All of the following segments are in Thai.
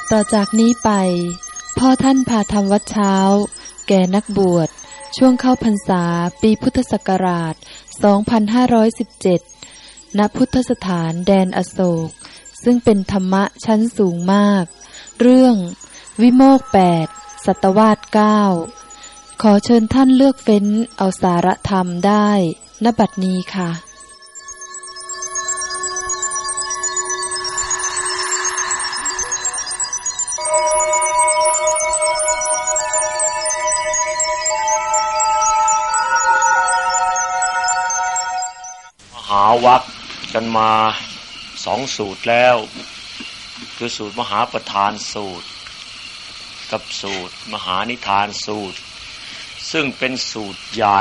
ต่อจากนี้ไปพ่อท่านพาทำวัดเช้าแก่นักบวชช่วงเข้าพรรษาปีพุทธศักราช 2517 ณ พุทธสถานแดนอโศกซึ่งเป็นธรรมะชั้นสูงมากเรื่องวิโมกข์ 8 สัตวาส 9 ขอเชิญท่านเลือกเฟ้นเอาสาระธรรมได้ณ บัดนี้ค่ะหาวรรคกันมา2สูตรแล้วคือสูตรมหาประธานสูตรกับสูตรมหานิทานสูตรซึ่งเป็นสูตรใหญ่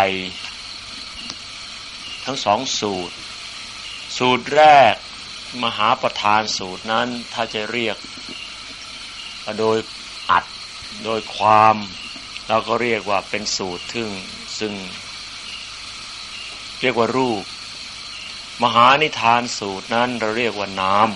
ทั้ง2สูตรสูตรแรกมหาประธานสูตรนั้นถ้าจะเรียกโดยอัดโดยความเราก็เรียกว่าเป็นสูตรซึ่งเรียกว่ารูปมหานิทานสูตรนั้นเราเรียกว่านาม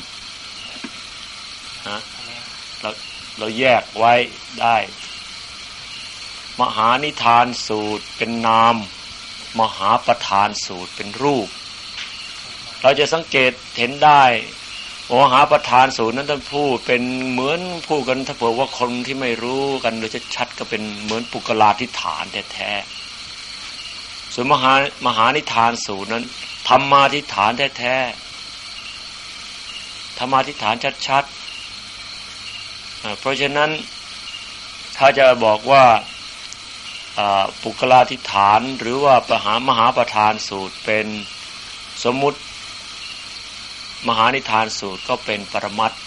เราแยกไว้ได้มหานิทานสูตรเป็นนามมหาประธานสูตรเป็นรูปเราจะสังเกตเห็นได้มหาประธานสูตรนั้นท่านพูดเป็นเหมือนพูดกันถ้าเผื่อว่าคนที่ไม่รู้กันโดยชัดก็เป็นเหมือนปุกลาธิฐานแท้ๆส่วนมหานิทานสูตรนั้นธรรมาธิฐานแท้ๆธรรมาธิฐานชัดๆเพราะฉะนั้นถ้าจะบอกว่าปุกลาธิฐานหรือว่ามหาประธานสูตรเป็นสมมุติมหานิทานสูตรก็เป็นปรมัตถ์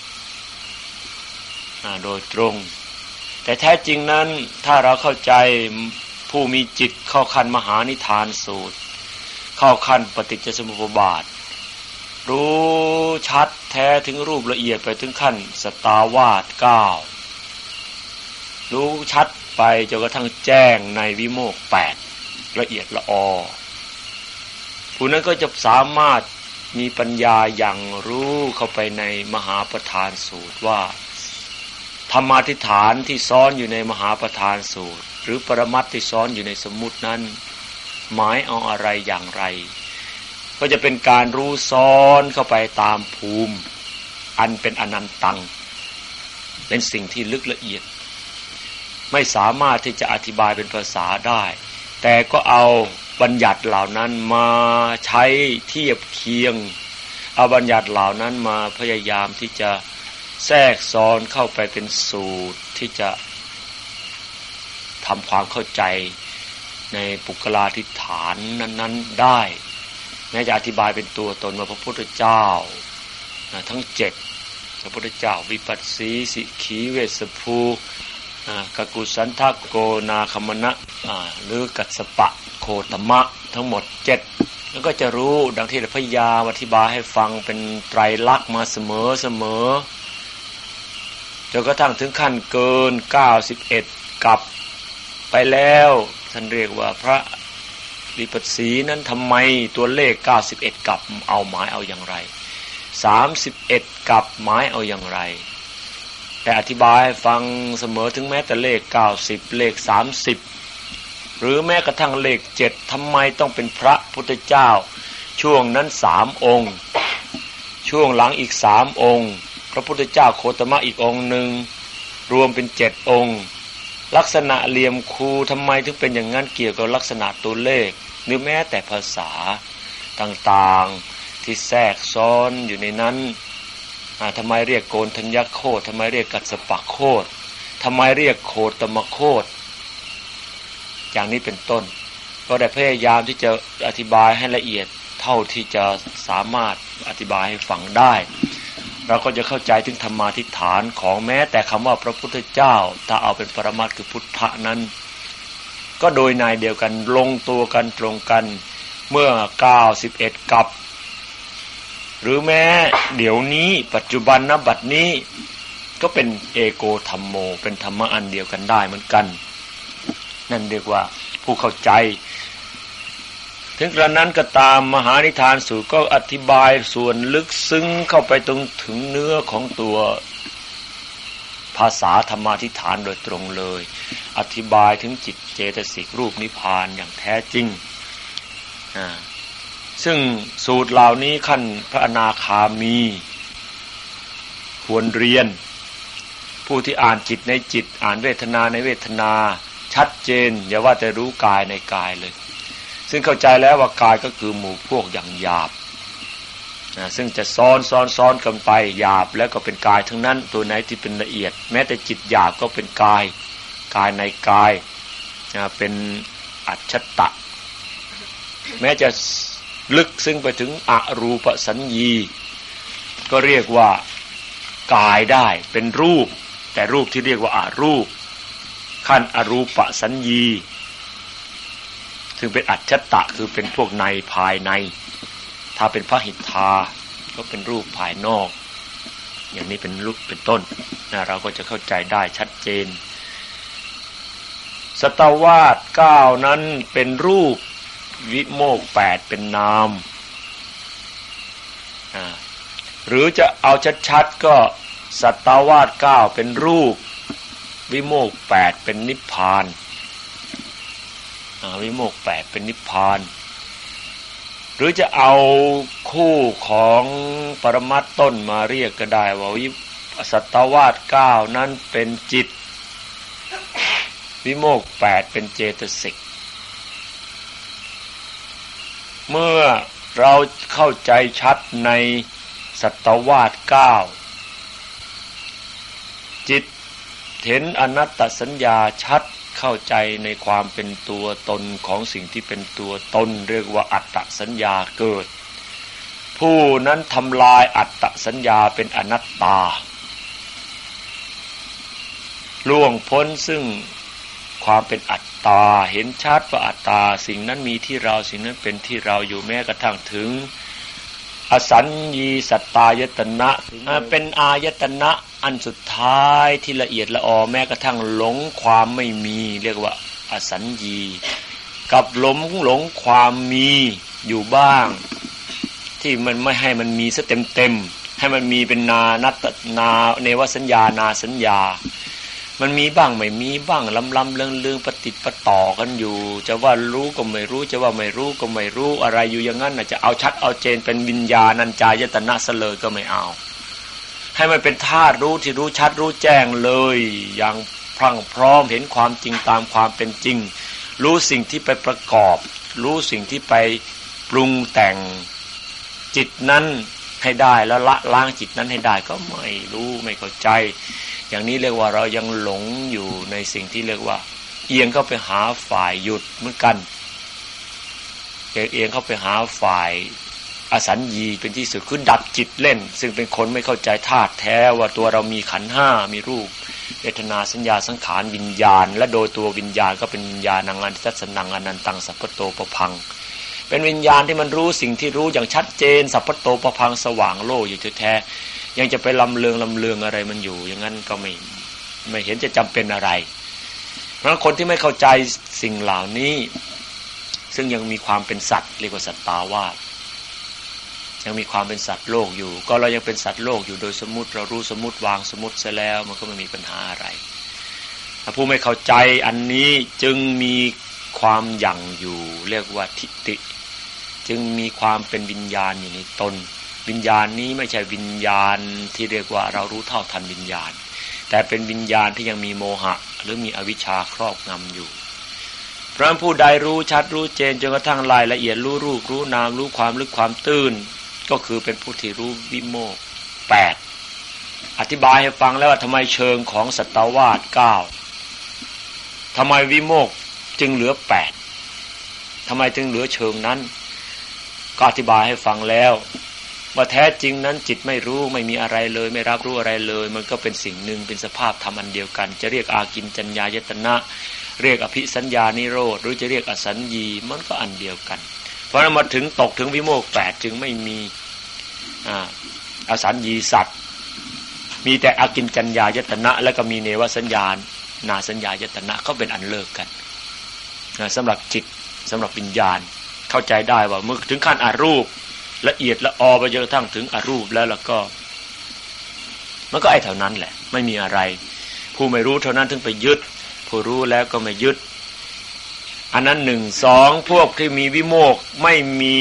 โดยตรงแต่แท้จริงนั้นถ้าเราเข้าใจผู้มีจิตเข้าขั้นมหานิทานสูตรเข้าขั้นปฏิจจสมุปบาทรู้ชัดแท้ถึงรูปละเอียดไปถึงขั้นสตาวาส 9รู้ชัดไปจนกระทั่งแจ้งในวิโมกข์ 8ละเอียดละออผู้นั้นก็จะสามารถมีปัญญาอย่างรู้เข้าไปในมหาประธานสูตรว่าธรรมาธิฐานที่ซ้อนอยู่ในมหาประธานสูตรหรือปรมัตถ์ที่ซ้อนอยู่ในสมมุตินั้นหมายเอาอะไรอย่างไรก็จะเป็นการรู้ซ้อนเข้าไปตามภูมิอันเป็นอนันตังเป็นสิ่งที่ลึกละเอียดไม่สามารถที่จะอธิบายเป็นภาษาได้แต่ก็เอาบัญญัติเหล่านั้นมาใช้เทียบเคียงเอาบัญญัติเหล่านั้นมาพยายามที่จะแทรกซ้อนเข้าไปเป็นสูตรที่จะทำความเข้าใจในปุกลาธิฐานนั้นๆได้แม้จะอธิบายเป็นตัวตนว่าพระพุทธเจ้าทั้ง7พระพุทธเจ้าวิปัสสีสิขีเวสภูกกุสันทโกนาคมณะหรือกัสสปะโคตมะทั้งหมด7แล้วก็จะรู้ดังที่พระยาอธิบายให้ฟังเป็นไตรลักษณ์มาเสมอจนกระทั่งถึงขั้นเกิน91กับไปแล้วท่านเรียกว่าพระวิปัสสีนั้นทำไมตัวเลข91กับเอาหมายเอาอย่างไร31กับหมายเอาอย่างไรแต่อธิบายให้ฟังเสมอถึงแม้แต่เลข90เลข30หรือแม้กระทั่งเลข7ทำไมต้องเป็นพระพุทธเจ้าช่วงนั้น3องค์ช่วงหลังอีก3องค์พระพุทธเจ้าโคตมะอีกองค์นึงรวมเป็น7องค์ลักษณะเหลี่ยมคูทำไมถึงเป็นอย่างนั้นเกี่ยวกับลักษณะตัวเลขหรือแม้แต่ภาษาต่างๆที่แทรกซ้อนอยู่ในนั้นทำไมเรียกโกณฑัญญโคตทำไมเรียกกัสสปะโคตทำไมเรียกโคตมโคตอย่างนี้เป็นต้นก็ได้พยายามที่จะอธิบายให้ละเอียดเท่าที่จะสามารถอธิบายให้ฟังได้เราก็จะเข้าใจถึงธรรมาธิฐานของแม้แต่คำว่าพระพุทธเจ้าถ้าเอาเป็นปรมัตถ์คือพุทธะนั้นก็โดยนายเดียวกันลงตัวกันตรงกันเมื่อ91กับหรือแม้เดี๋ยวนี้ปัจจุบันณบัดนี้ก็เป็นเอโกธัมโมเป็นธรรมะอันเดียวกันได้เหมือนกันนั่นเรียกว่าผู้เข้าใจถึงกระนั้นก็ตามมหานิทานสูตรก็อธิบายส่วนลึกซึ้งเข้าไปตรงถึงเนื้อของตัวภาษาธรรมาธิฐานโดยตรงเลยอธิบายถึงจิตเจตสิกรูปนิพพานอย่างแท้จริงซึ่งสูตรเหล่านี้ขั้นพระอนาคามีควรเรียนผู้ที่อ่านจิตในจิตอ่านเวทนาในเวทนาชัดเจนอย่าว่าแต่รู้กายในกายเลยซึ่งเข้าใจแล้วว่ากายก็คือหมู่พวกอย่างหยาบซึ่งจะซ้อนกันไปหยาบแล้วก็เป็นกายทั้งนั้นตัวไหนที่เป็นละเอียดแม้แต่จิตหยาบก็เป็นกายในกายเป็นอัจฉตะแม้จะลึกซึ่งไปถึงอรูปสัญญีก็เรียกว่ากายได้เป็นรูปแต่รูปที่เรียกว่าอรูปขั้นอรูปสัญญีซึ่งเป็นอัจฉตะคือเป็นพวกในภายในถ้าเป็นพหิทธาก็เป็นรูปภายนอกอย่างนี้เป็นรูปเป็นต้นเราก็จะเข้าใจได้ชัดเจนสตวาส9นั้นเป็นรูปวิโมกข์8เป็นนามหรือจะเอาชัดๆก็สัตวาส9เป็นรูปวิโมกข์8เป็นนิพพานวิโมกข์8เป็นนิพพานหรือจะเอาคู่ของปรมัตถ์ต้นมาเรียกก็ได้ว่าสัตวาส9นั้นเป็นจิตวิโมกข์8เป็นเจตสิกเมื่อเราเข้าใจชัดในสัตวาส9จิตเห็นอนัตตสัญญาชัดเข้าใจในความเป็นตัวตนของสิ่งที่เป็นตัวตนเรียกว่าอัตตสัญญาเกิดผู้นั้นทำลายอัตตสัญญาเป็นอนัตตาล่วงพ้นซึ่งความเป็นอัตตาเห็นชัดว่าอัตตาสิ่งนั้นมีที่เราสิ่งนั้นเป็นที่เราอยู่แม้กระทั่งถึงอสัญญีสัตตายตนะเป็นอายตนะอันสุดท้ายที่ละเอียดละออแม้กระทั่งหลงความไม่มีเรียกว่าอสัญญีกับหลงความมีอยู่บ้างที่มันไม่ให้มันมีซะเต็มให้มันมีเป็นนาเนวสัญญานาสัญญามันมีบ้างไม่มีบ้างลำเลืองปฏิปต่อกันอยู่จะว่ารู้ก็ไม่รู้จะว่าไม่รู้ก็ไม่รู้อะไรอยู่อย่างนั้นจะเอาชัดเอาเจนเป็นวิญญาณัญจายตนะซะเลยก็ไม่เอาให้มันเป็นธาตุรู้ที่รู้ชัดรู้แจ้งเลยอย่างพรั่งพร้อมเห็นความจริงตามความเป็นจริงรู้สิ่งที่ไปประกอบรู้สิ่งที่ไปปรุงแต่งจิตนั้นให้ได้แล้วละล้างจิตนั้นให้ได้ก็ไม่รู้ไม่เข้าใจอย่างนี้เรียกว่าเรายังหลงอยู่ในสิ่งที่เรียกว่าเอียงเข้าไปหาฝ่ายหยุดเหมือนกันเอียงเข้าไปหาฝ่ายอสัญญีเป็นที่สุดคือดับจิตเล่นซึ่งเป็นคนไม่เข้าใจธาตุแท้ว่าตัวเรามีขันธ์5มีรูปเวทนาสัญญาสังขารวิญญาณและโดยตัววิญญาณก็เป็นวิญญาณังอันทัศนังอนันตังสัพพโตปพังเป็นวิญญาณที่มันรู้สิ่งที่รู้อย่างชัดเจนสัพพโตปพังสว่างโลกอยู่แท้ยังจะไปลำเลืองอะไรมันอยู่อย่างนั้นก็ไม่เห็นจะจำเป็นอะไรเพราะคนที่ไม่เข้าใจสิ่งเหล่านี้ซึ่งยังมีความเป็นสัตว์เรียกว่าสัตตาวาสยังมีความเป็นสัตว์โลกอยู่ก็เรายังเป็นสัตว์โลกอยู่โดยสมมุติเรารู้สมมุติวางสมมุติซะแล้วมันก็ไม่มีปัญหาอะไรถ้าผู้ไม่เข้าใจอันนี้จึงมีความหยั่งอยู่เรียกว่าทิฏฐิจึงมีความเป็นวิญญาณอยู่ในตนวิญญาณนี้ไม่ใช่วิญญาณที่เรียกว่าเรารู้เท่าทันวิญญาณแต่เป็นวิญญาณที่ยังมีโมหะหรือมีอวิชชาครอบงำอยู่เพราะผู้ใดรู้ชัดรู้เจนจนกระทั่งรายละเอียดรู้รูปรู้นามรู้ความลึกความตื้นก็คือเป็นผู้ที่รู้วิโมกข์8อธิบายให้ฟังแล้วว่าทำไมเชิงของสัตวาส9ทำไมวิโมกข์จึงเหลือ8ทำไมจึงเหลือเชิงนั้นก็อธิบายให้ฟังแล้วว่าแท้จริงนั้นจิตไม่รู้ไม่มีอะไรเลยไม่รับรู้อะไรเลยมันก็เป็นสิ่งหนึ่งเป็นสภาพธรรมอันเดียวกันจะเรียกอากิญจัญญายตนะเรียกอภิสัญญานิโรธหรือจะเรียกอสัญญีมันก็อันเดียวกันเพราะนั้นมาถึงตกถึงวิโมกข์8จึงไม่มีอสัญญีสัตว์มีแต่อากิญจัญญายตนะแล้วก็มีเนวสัญญานาสัญญายตนะก็เป็นอันเลิกกันสำหรับจิตสำหรับวิญญาณเข้าใจได้ว่าเมื่อถึงขั้นอรูปละเอียดละออไปจนกระทั่งถึงอรูปแล้วก็มันก็ไอ้เท่านั้นแหละไม่มีอะไรผู้ไม่รู้เท่านั้นถึงไปยึดผู้รู้แล้วก็ไม่ยึดอันนั้น1 2พวกที่มีวิโมกข์ไม่มี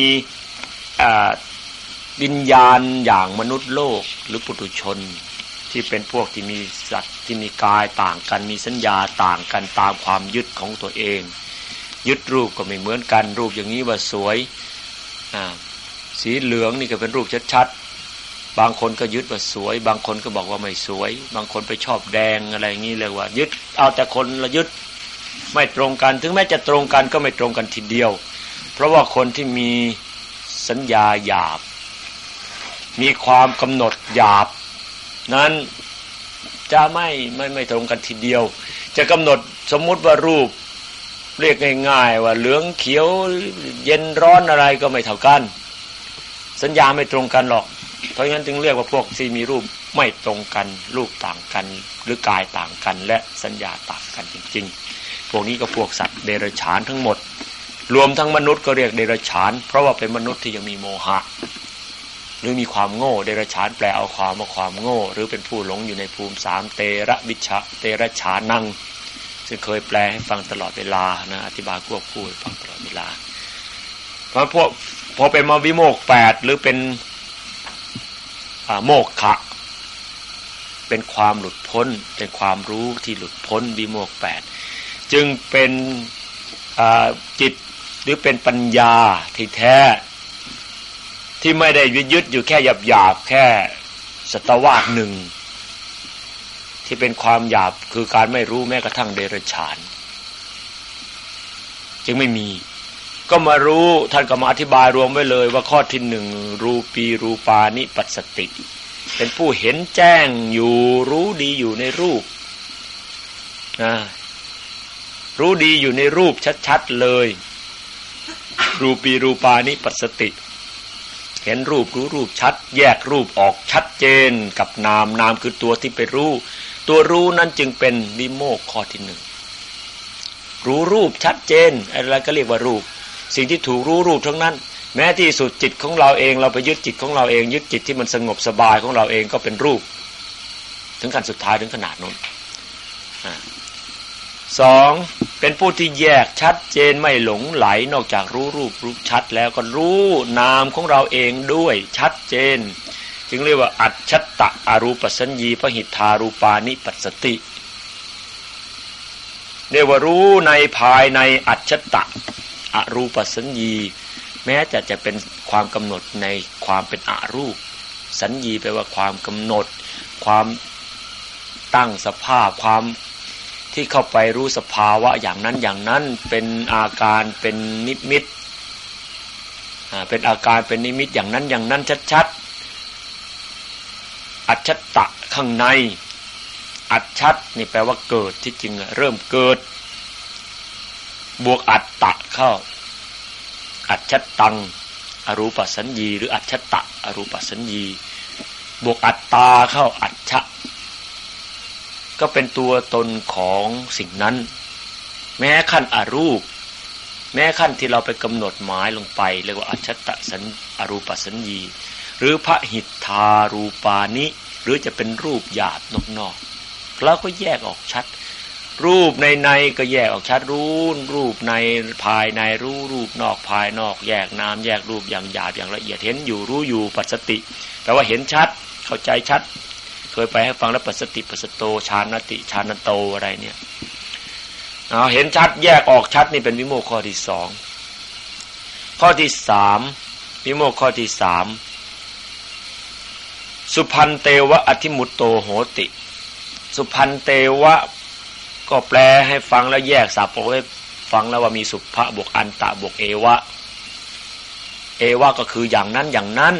วิญญาณอย่างมนุษย์โลกหรือปุถุชนที่เป็นพวกที่มีสัตว์ที่มีกายต่างกันมีสัญญาต่างกันตามความยึดของตัวเองยึดรูปก็ไม่เหมือนกันรูปอย่างนี้ว่าสวยสีเหลืองนี่ก็เป็นรูปชัดๆบางคนก็ยึดว่าสวยบางคนก็บอกว่าไม่สวยบางคนไปชอบแดงอะไรอย่างนี้เลยว่ายึดเอาแต่คนละยึดไม่ตรงกันถึงแม้จะตรงกันก็ไม่ตรงกันทีเดียวเพราะว่าคนที่มีสัญญาหยาบมีความกำหนดหยาบนั้นจะไม่ตรงกันทีเดียวจะกำหนดสมมุติว่ารูปเรียกง่ายๆว่าเหลืองเขียวเย็นร้อนอะไรก็ไม่เท่ากันสัญญาไม่ตรงกันหรอกเพราะงั้นจึงเรียกว่าพวกที่มีรูปไม่ตรงกันรูปต่างกันหรือกายต่างกันและสัญญาต่างกันจริงๆพวกนี้ก็พวกสัตว์เดรัจฉานทั้งหมดรวมทั้งมนุษย์ก็เรียกเดรัจฉานเพราะว่าเป็นมนุษย์ที่ยังมีโมหะหรือมีความโง่เดรัจฉานแปลเอาความว่าความโง่หรือเป็นผู้หลงอยู่ในภูมิ3เตระวิชะเตระฉานังซึ่งเคยแปลให้ฟังตลอดเวลานะอธิบายควบคู่ให้ฟังตลอดเวลาเพราะพอเป็นมาวิโมกข์8หรือเป็นโมกขะเป็นความหลุดพ้นเป็นความรู้ที่หลุดพ้นวิโมกข์8จึงเป็นจิตหรือเป็นปัญญาที่แท้ที่ไม่ได้ยึดอยู่แค่หยาบๆแค่สัตวาส1ที่เป็นความหยาบคือการไม่รู้แม้กระทั่งเดรัจฉานจึงไม่มีก็มารู้ท่านก็มาอธิบายรวมไว้เลยว่าข้อที่1รูปีรูปานิปัสสติเป็นผู้เห็นแจ้งอยู่รู้ดีอยู่ในรูปรู้ดีอยู่ในรูปชัดๆเลยรูปีรูปานิปัสสติเห็นรูปรู้รูปชัดแยกรูปออกชัดเจนกับนามนามคือตัวที่ไปรู้ตัวรู้นั้นจึงเป็นวิโมกข์ข้อที่1รู้รูปชัดเจนอะไรก็เรียกว่ารูปสิ่งที่ถูกรู้รูปทั้งนั้นแม้ที่สุดจิตของเราเองเราไปยึดจิตของเราเองยึดจิตที่มันสงบสบายของเราเองก็เป็นรูปถึงขั้นสุดท้ายถึงขนาดนั้น2เป็นผู้ที่แยกชัดเจนไม่หลงไหลนอกจากรู้รูปรู้ชัดแล้วก็รู้นามของเราเองด้วยชัดเจนจึงเรียกว่าอัจฉตะอรูปสัญญีพหิทธารูปานิปัสสติเรียกว่ารู้ในภายในอัจฉตะอรูปสัญญีแม้จะเป็นความกำหนดในความเป็นอรูปสัญญีแปลว่าความกำหนดความตั้งสภาพความที่เข้าไปรู้สภาวะอย่างนั้นอย่างนั้นเป็นอาการเป็นนิมิตเป็นอาการเป็นนิมิตอย่างนั้นอย่างนั้นชัดๆอัจฉตะข้างในอัจฉัตนี่แปลว่าเกิดที่จริงเริ่มเกิดบวกอัตตะเข้าอัจฉตังอรูปสัญญีหรืออัจฉตะอรูปสัญญีบวกอัตตาเข้าอัจฉะก็เป็นตัวตนของสิ่งนั้นแม้ขั้นอรูปแม้ขั้นที่เราไปกำหนดหมายลงไปเรียกว่าอัจฉตะสัญอรูปสัญญีหรือพหิทธารูปานิหรือจะเป็นรูปหยาบนอกๆเราก็แยกออกชัดรูปในก็แยกออกชัดรู้รูปในภายในรู้รูปนอกภายนอกแยกนามแยกรูปอย่างหยาบอย่างละเอียดเห็นอยู่รู้อยู่ปัสสติแปลว่าเห็นชัดเข้าใจชัดเคยไปให้ฟังแล้วปัสสติปัสสโตฌานติฌานโตอะไรเนี่ยเห็นชัดแยกออกชัดนี่เป็นวิโมกข์ข้อที่2ข้อที่3วิโมกข์ข้อที่3สุพันเตวะอธิมุตโตโหติสุพันเตวะก็แปลให้ฟังแล้วแยกศัพท์ออกให้ฟังแล้วว่ามีสุภะบวกอันตะบวกเอวะเอวะก็คืออย่างนั้นอย่างนั้น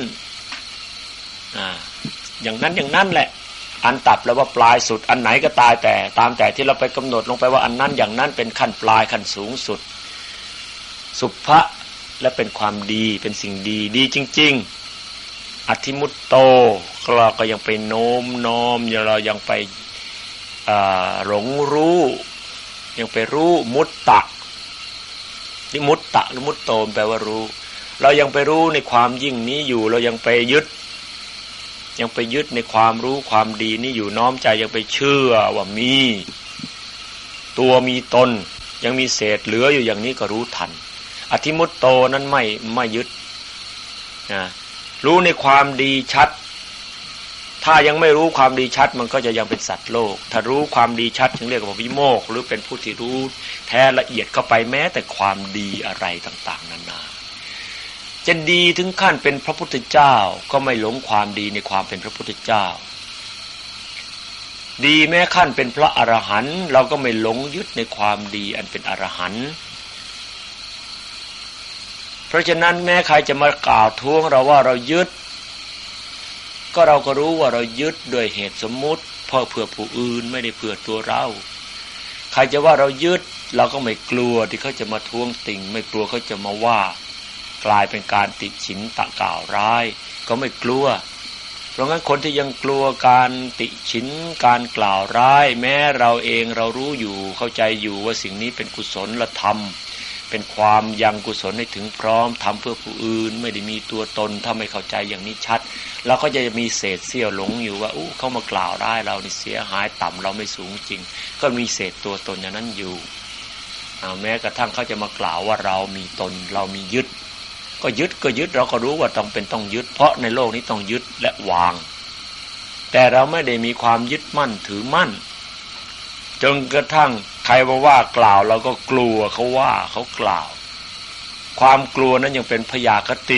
อย่างนั้นอย่างนั้นแหละอันตับแล้วว่าปลายสุดอันไหนก็ตายแต่ตามแต่ที่เราไปกำหนดลงไปว่าอันนั้นอย่างนั้นเป็นขั้นปลายขั้นสูงสุดสุภะและเป็นความดีเป็นสิ่งดีดีจริงๆอธิมุตโตเราก็ยังไปโน้มน้อมเรายังไปหลงรู้ยังไปรู้มุตตะนี่มุตตะหรือมุตโตแปลว่ารู้เรายังไปรู้ในความยิ่งนี้อยู่เรายังไปยึดยังไปยึดในความรู้ความดีนี่อยู่น้อมใจยังไปเชื่อว่ามีตัวมีตนยังมีเศษเหลืออยู่อย่างนี้ก็รู้ทันอธิมุตโตนั้นไม่ยึดนะรู้ในความดีชัดถ้ายังไม่รู้ความดีชัดมันก็จะยังเป็นสัตว์โลกถ้ารู้ความดีชัดจึงเรียกว่าวิโมกข์หรือเป็นผู้ที่รู้แท้ละเอียดเข้าไปแม้แต่ความดีอะไรต่างๆนานาจะดีถึงขั้นเป็นพระพุทธเจ้าก็ไม่หลงความดีในความเป็นพระพุทธเจ้าดีแม้ขั้นเป็นพระอรหันต์เราก็ไม่หลงยึดในความดีอันเป็นอรหันต์เพราะฉะนั้นแม้ใครจะมากล่าวท้วงเราว่าเรายึดก็เราก็รู้ว่าเรายึดด้วยเหตุสมมุติเพื่อผู้อื่นไม่ได้เพื่อตัวเราใครจะว่าเรายึดเราก็ไม่กลัวที่เขาจะมาท้วงติ่งไม่กลัวเขาจะมาว่ากลายเป็นการติฉินตะกล่าวร้ายก็ไม่กลัวเพราะงั้นคนที่ยังกลัวการติฉินการกล่าวร้ายแม้เราเองเรารู้อยู่เข้าใจอยู่ว่าสิ่งนี้เป็นกุศลธรรมเป็นความยังกุศลให้ถึงพร้อมทำเพื่อผู้อื่นไม่ได้มีตัวตนถ้าไม่เข้าใจอย่างนี้ชัดเราก็จะมีเศษเสี้ยวหลงอยู่ว่าเขามากล่าวร้ายเรานี่เสียหายต่ำเราไม่สูงจริงก็มีเศษตัวตนอย่างนั้นอยู่แม้กระทั่งเขาจะมากล่าวว่าเรามีตนเรามียึดก็ยึดเราก็รู้ว่าต้องยึดเพราะในโลกนี้ต้องยึดและวางแต่เราไม่ได้มีความยึดมั่นถือมั่นจนกระทั่งใครมาว่ากล่าวเราก็กลัวเขาว่าเขากล่าวความกลัวนั้นยังเป็นพยาคติ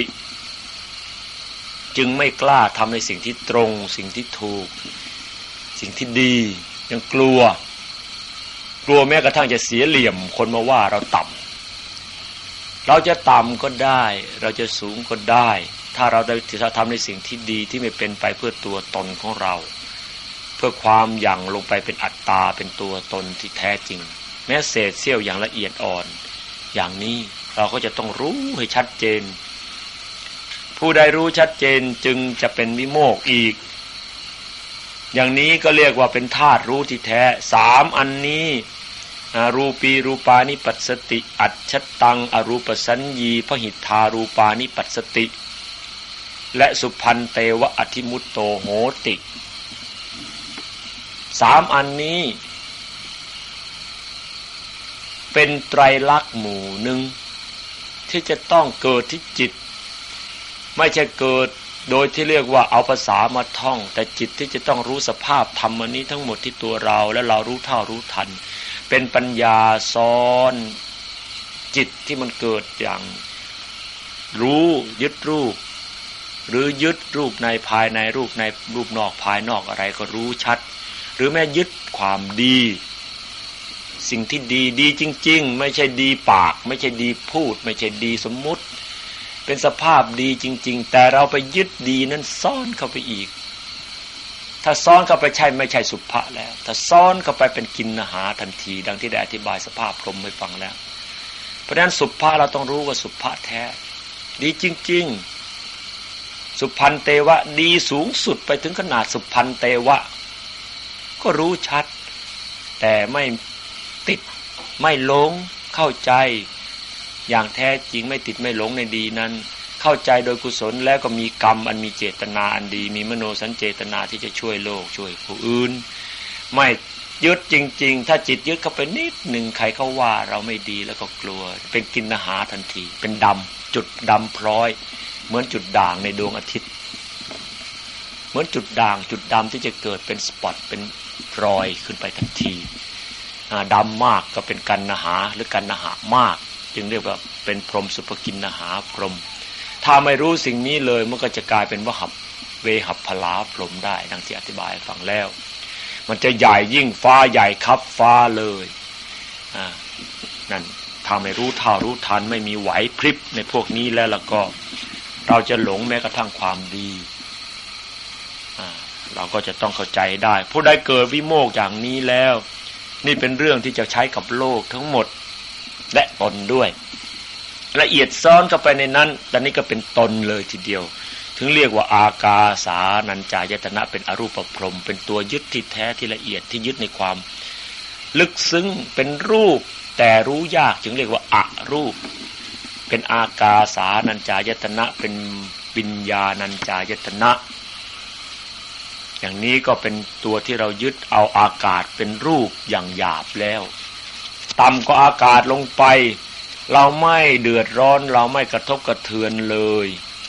จึงไม่กล้าทำในสิ่งที่ตรงสิ่งที่ถูกสิ่งที่ดียังกลัวแม้กระทั่งจะเสียเหลี่ยมคนมาว่าเราต่ำเราจะต่ำก็ได้เราจะสูงก็ได้ถ้าเราทำในสิ่งที่ดีที่ไม่เป็นไปเพื่อตัวตนของเราเพื่อความหยั่งลงไปเป็นอัตตาเป็นตัวตนที่แท้จริงแม้เศษเสี้ยวอย่างละเอียดอ่อนอย่างนี้เราก็จะต้องรู้ให้ชัดเจนผู้ใดรู้ชัดเจนจึงจะเป็นวิโมกข์อีกอย่างนี้ก็เรียกว่าเป็นธาตุรู้ที่แท้3อันนี้รูปีรูปานิปัสสติอัจฉตังอรูปสัญญีพหิทธารูปานิปัสสติและสุพันเตวะอธิมุตโตโหติ3อันนี้เป็นไตรลักษณ์หมู่หนึ่งที่จะต้องเกิดที่จิตไม่ใช่เกิดโดยที่เรียกว่าเอาภาษามาท่องแต่จิตที่จะต้องรู้สภาพธรรมนี้ทั้งหมดที่ตัวเราและเรารู้เท่ารู้ทันเป็นปัญญาซ้อนจิตที่มันเกิดอย่างรู้ยึดรูปหรือยึดรูปในภายในรูปในรูปนอกภายนอกอะไรก็รู้ชัดหรือแม้ยึดความดีสิ่งที่ดีจริงๆไม่ใช่ดีปากไม่ใช่ดีพูดไม่ใช่ดีสมมุติเป็นสภาพดีจริงๆแต่เราไปยึดดีนั้นซ่อนเข้าไปอีกถ้าซ้อนเข้าไปไม่ใช่สุภะแล้วถ้าซ้อนเข้าไปเป็นกินนหาทันทีดังที่ได้อธิบายสภาพพรหมให้ฟังแล้วเพราะฉะนั้นสุภะเราต้องรู้ว่าสุภะแท้ดีจริงๆสุพันเตวะดีสูงสุดไปถึงขนาดสุพันเตวะก็รู้ชัดแต่ไม่ติดไม่หลงเข้าใจอย่างแท้จริงไม่ติดไม่หลงในดีนั้นเข้าใจโดยกุศลแล้วก็มีกรรมอันมีเจตนาอันดีมีมโนสัญเจตนาที่จะช่วยโลกช่วยผู้อื่นไม่ยึดจริงๆถ้าจิตยึดเข้าไปนิดหนึ่งใครเขาว่าเราไม่ดีแล้วก็กลัวเป็นกินหาทันทีเป็นดำจุดดำพร้อยเหมือนจุดด่างในดวงอาทิตย์เหมือนจุดด่างจุดดำที่จะเกิดเป็นสปอตเป็นรอยขึ้นไปทันทีดำมากก็เป็นกันหาหรือกันหามากจึงเรียกว่าเป็นพรหมสุภกินหาพรหมถ้าไม่รู้สิ่งนี้เลยมันก็จะกลายเป็นวหัพเวหัพพลาพรหมได้ดังที่อธิบายฟังแล้วมันจะใหญ่ยิ่งฟ้าใหญ่ครับฟ้าเลยนั่นถ้าไม่รู้เท่ารู้ทันไม่มีไหวพริบในพวกนี้แล้วก็เราจะหลงแม้กระทั่งความดีเราก็จะต้องเข้าใจได้ผู้ใดเกิดวิโมกข์อย่างนี้แล้วนี่เป็นเรื่องที่จะใช้กับโลกทั้งหมดและตนด้วยละเอียดซ้อนเข้าไปในนั้นแต่นี่ก็เป็นตนเลยทีเดียวถึงเรียกว่าอากาสานัญจายตนะเป็นอรูปพรหมเป็นตัวยึดที่แท้ที่ละเอียดที่ยึดในความลึกซึ้งเป็นรูปแต่รู้ยากจึงเรียกว่าอรูปเป็นอากาสานัญจายตนะเป็นวิญญาณัญจายตนะอย่างนี้ก็เป็นตัวที่เรายึดเอาอากาศเป็นรูปอย่างหยาบแล้วต่ำกว่าอากาศลงไปเราไม่เดือดร้อนเราไม่กระทบกระเทือนเลย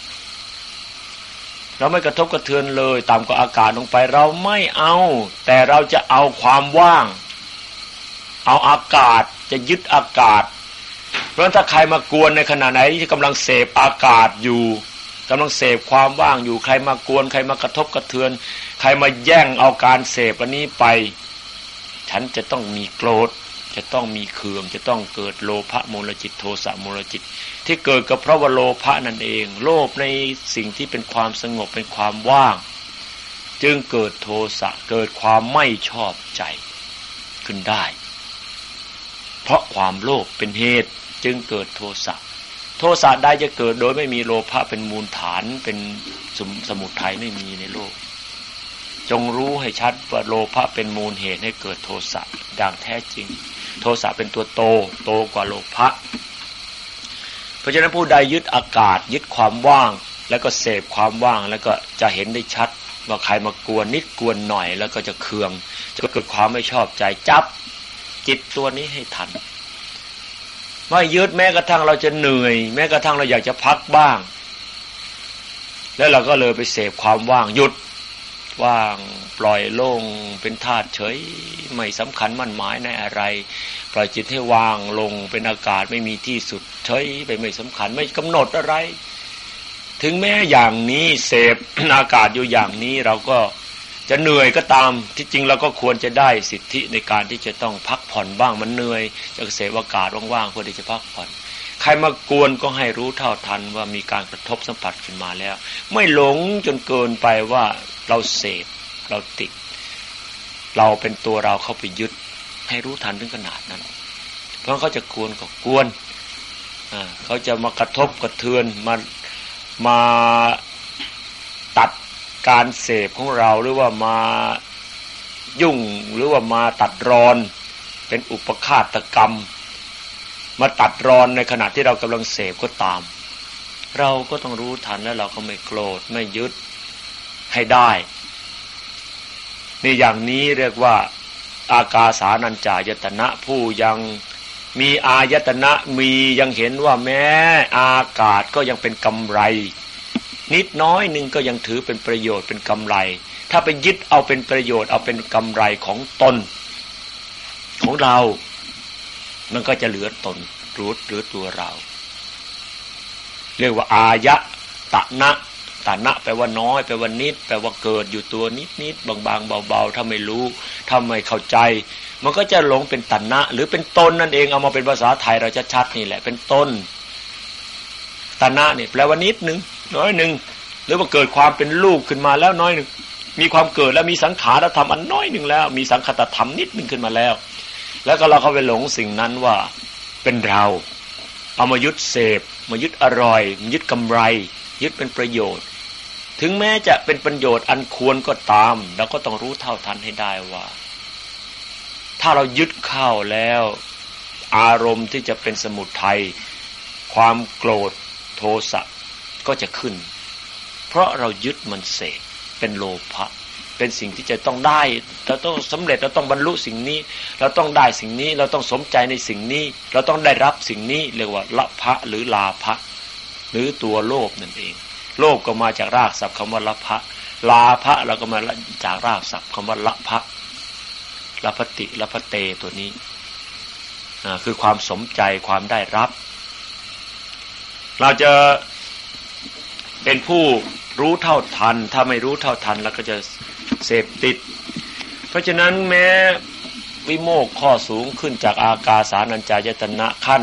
เราไม่กระทบกระเทือนเลยต่ำกว่าอากาศลงไปเราไม่เอาแต่เราจะเอาความว่างเอาอากาศจะยึดอากาศเพราะถ้าใครมากวนในขณะไหนที่กำลังเสพอากาศอยู่กำลังเสพความว่างอยู่ใครมากวนใครมากระทบกระเทือนใครมาแย่งเอาการเสพอันนี้ไปฉันจะต้องมีโกรธจะต้องมีเคืองจะต้องเกิดโลภะมูลจิตโทสะมูลจิตที่เกิดก็เพราะว่าโลภะนั่นเองโลภในสิ่งที่เป็นความสงบเป็นความว่างจึงเกิดโทสะเกิดความไม่ชอบใจขึ้นได้เพราะความโลภเป็นเหตุจึงเกิดโทสะโทสะได้จะเกิดโดยไม่มีโลภะเป็นมูลฐานเป็นสมุทัยไม่มีในโลกจงรู้ให้ชัดว่าโลภะเป็นมูลเหตุให้เกิดโทสะอย่างแท้จริงโทสะเป็นตัวโตกว่าโลภะเพราะฉะนั้นผู้ใดยึดอากาศยึดความว่างแล้วก็เสพความว่างแล้วก็จะเห็นได้ชัดว่าใครมากวนนิดกวนหน่อยแล้วก็จะเคืองจะเกิดความไม่ชอบใจจับจิตตัวนี้ให้ทันไม่ยึดแม้กระทั่งเราจะเหนื่อยแม้กระทั่งเราอยากจะพักบ้างแล้วเราก็เลยไปเสพความว่างหยุดว่างปล่อยโล่งเป็นธาตุเฉยไม่สำคัญมั่นหมายในอะไรปล่อยจิตให้ว่างลงเป็นอากาศไม่มีที่สุดเฉยไปไม่สำคัญไม่กำหนดอะไรถึงแม้อย่างนี้เสพอากาศอยู่อย่างนี้เราก็จะเหนื่อยก็ตามที่จริงเราก็ควรจะได้สิทธิในการที่จะต้องพักผ่อนบ้างมันเหนื่อยจะเสพอากาศว่างๆเพื่อที่จะพักผ่อนใครมากวนก็ให้รู้เท่าทันว่ามีการกระทบสัมผัสขึ้นมาแล้วไม่หลงจนเกินไปว่าเราเสพเราติดเราเป็นตัวเราเข้าไปยึดให้รู้ทันถึงขนาดนั้นเพราะเขาจะกวนก็กวนเขาจะมากระทบกระเทือนมาตัดการเสพของเราหรือว่ามายุ่งหรือว่ามาตัดรอนเป็นอุปฆาตกรรมมาตัดรอนในขณะที่เรากำลังเสพก็ตามเราก็ต้องรู้ทันแล้วเราก็ไม่โกรธไม่ยึดให้ได้นี่อย่างนี้เรียกว่าอากาสานัญจายตนะผู้ยังมีอายตนะมียังเห็นว่าแม้อากาศก็ยังเป็นกำไรนิดน้อยนึงก็ยังถือเป็นประโยชน์เป็นกำไรถ้าไปยึดเอาเป็นประโยชน์เอาเป็นกำไรของตนของเรามันก็จะเหลือตนรู้หรือตัวเราเรียกว่าอายตนะตนะแปลว่าน้อยแปลว่านิดแปลว่าเกิดอยู่ตัวนิดๆบางๆเบาๆถ้าไม่รู้ถ้าไม่เข้าใจมันก็จะหลงเป็นตัณนะหรือเป็นตนนั่นเองเอามาเป็นภาษาไทยเราจะชัดนี่แหละเป็นตนตัณนะนี่แปลว่านิดนึงน้อยนึงหรือว่าเกิดความเป็นลูกขึ้นมาแล้วน้อยนึงมีความเกิดแล้วมีสังขารธรรมอันน้อยนึงแล้วมีสังคตธรรมนิดนึงขึ้นมาแล้วแล้วก็เราเข้าไปหลงสิ่งนั้นว่าเป็นเราเอามายึดเสพมายึดอร่อยมายึดกำไรยึดเป็นประโยชน์ถึงแม้จะเป็นประโยชน์อันควรก็ตามเราก็ต้องรู้เท่าทันให้ได้ว่าถ้าเรายึดเข้าแล้วอารมณ์ที่จะเป็นสมุทัยความโกรธโทสะก็จะขึ้นเพราะเรายึดมันเสพเป็นโลภะเป็นสิ่งที่จะต้องได้เราต้องสำเร็จเราต้องบรรลุสิ่งนี้เราต้องได้สิ่งนี้เราต้องสมใจในสิ่งนี้เราต้องได้รับสิ่งนี้เรียกว่าละภะหรือลาภะหรือตัวโลภนั่นเองโลภก็มาจากรากศัพท์คำว่าละภะลาภะเราก็มาจากรากศัพท์คำว่าละภะละภติละภเตตัวนี้คือความสมใจความได้รับเราจะเป็นผู้รู้เท่าทันถ้าไม่รู้เท่าทันเราก็จะเสพติดเพราะฉะนั้นแม้วิโมกข์ข้อสูงขึ้นจากอากาสานัญจายตนะขั้น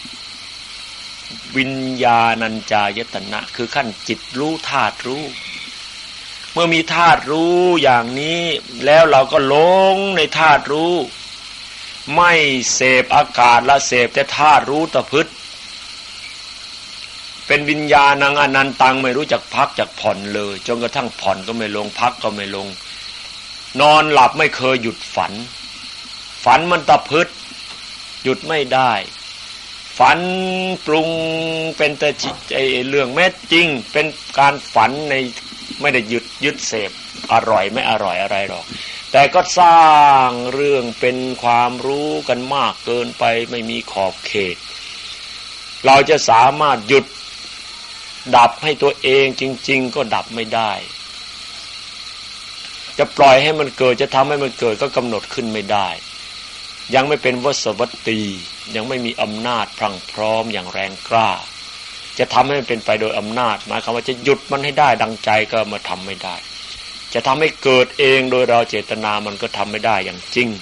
วิญญาณัญจายตนะคือขั้นจิตรู้ธาตุรู้เมื่อมีธาตุรู้อย่างนี้แล้วเราก็หลงในธาตุรู้ไม่เสพอากาศละเสพแต่ธาตุรู้ตะพึดเป็นวิญญาณังอนันตังไม่รู้จักพักจักผ่อนเลยจนกระทั่งผ่อนก็ไม่ลงพักก็ไม่ลงนอนหลับไม่เคยหยุดฝันฝันมันตะพึดหยุดไม่ได้ฝันปรุงเป็นแต่เรื่องแม้จริงเป็นการฝันในไม่ได้ยึดเสพอร่อยไม่อร่อยอะไรหรอกแต่ก็สร้างเรื่องเป็นความรู้กันมากเกินไปไม่มีขอบเขตเราจะสามารถหยุดดับให้ตัวเองจริงๆก็ดับไม่ได้จะปล่อยให้มันเกิดจะทำให้มันเกิดก็กำหนดขึ้นไม่ได้ยังไม่เป็นวสวัตตียังไม่มีอำนาจพรั่งพร้อมอย่างแรงกล้าจะทำให้มันเป็นไปโดยอำนาจหมายความว่าจะหยุดมันให้ได้ดังใจก็มาทำไม่ได้จะทำให้เกิดเองโดยเราเจตนามันก็ทำไม่ได้อย่างจริง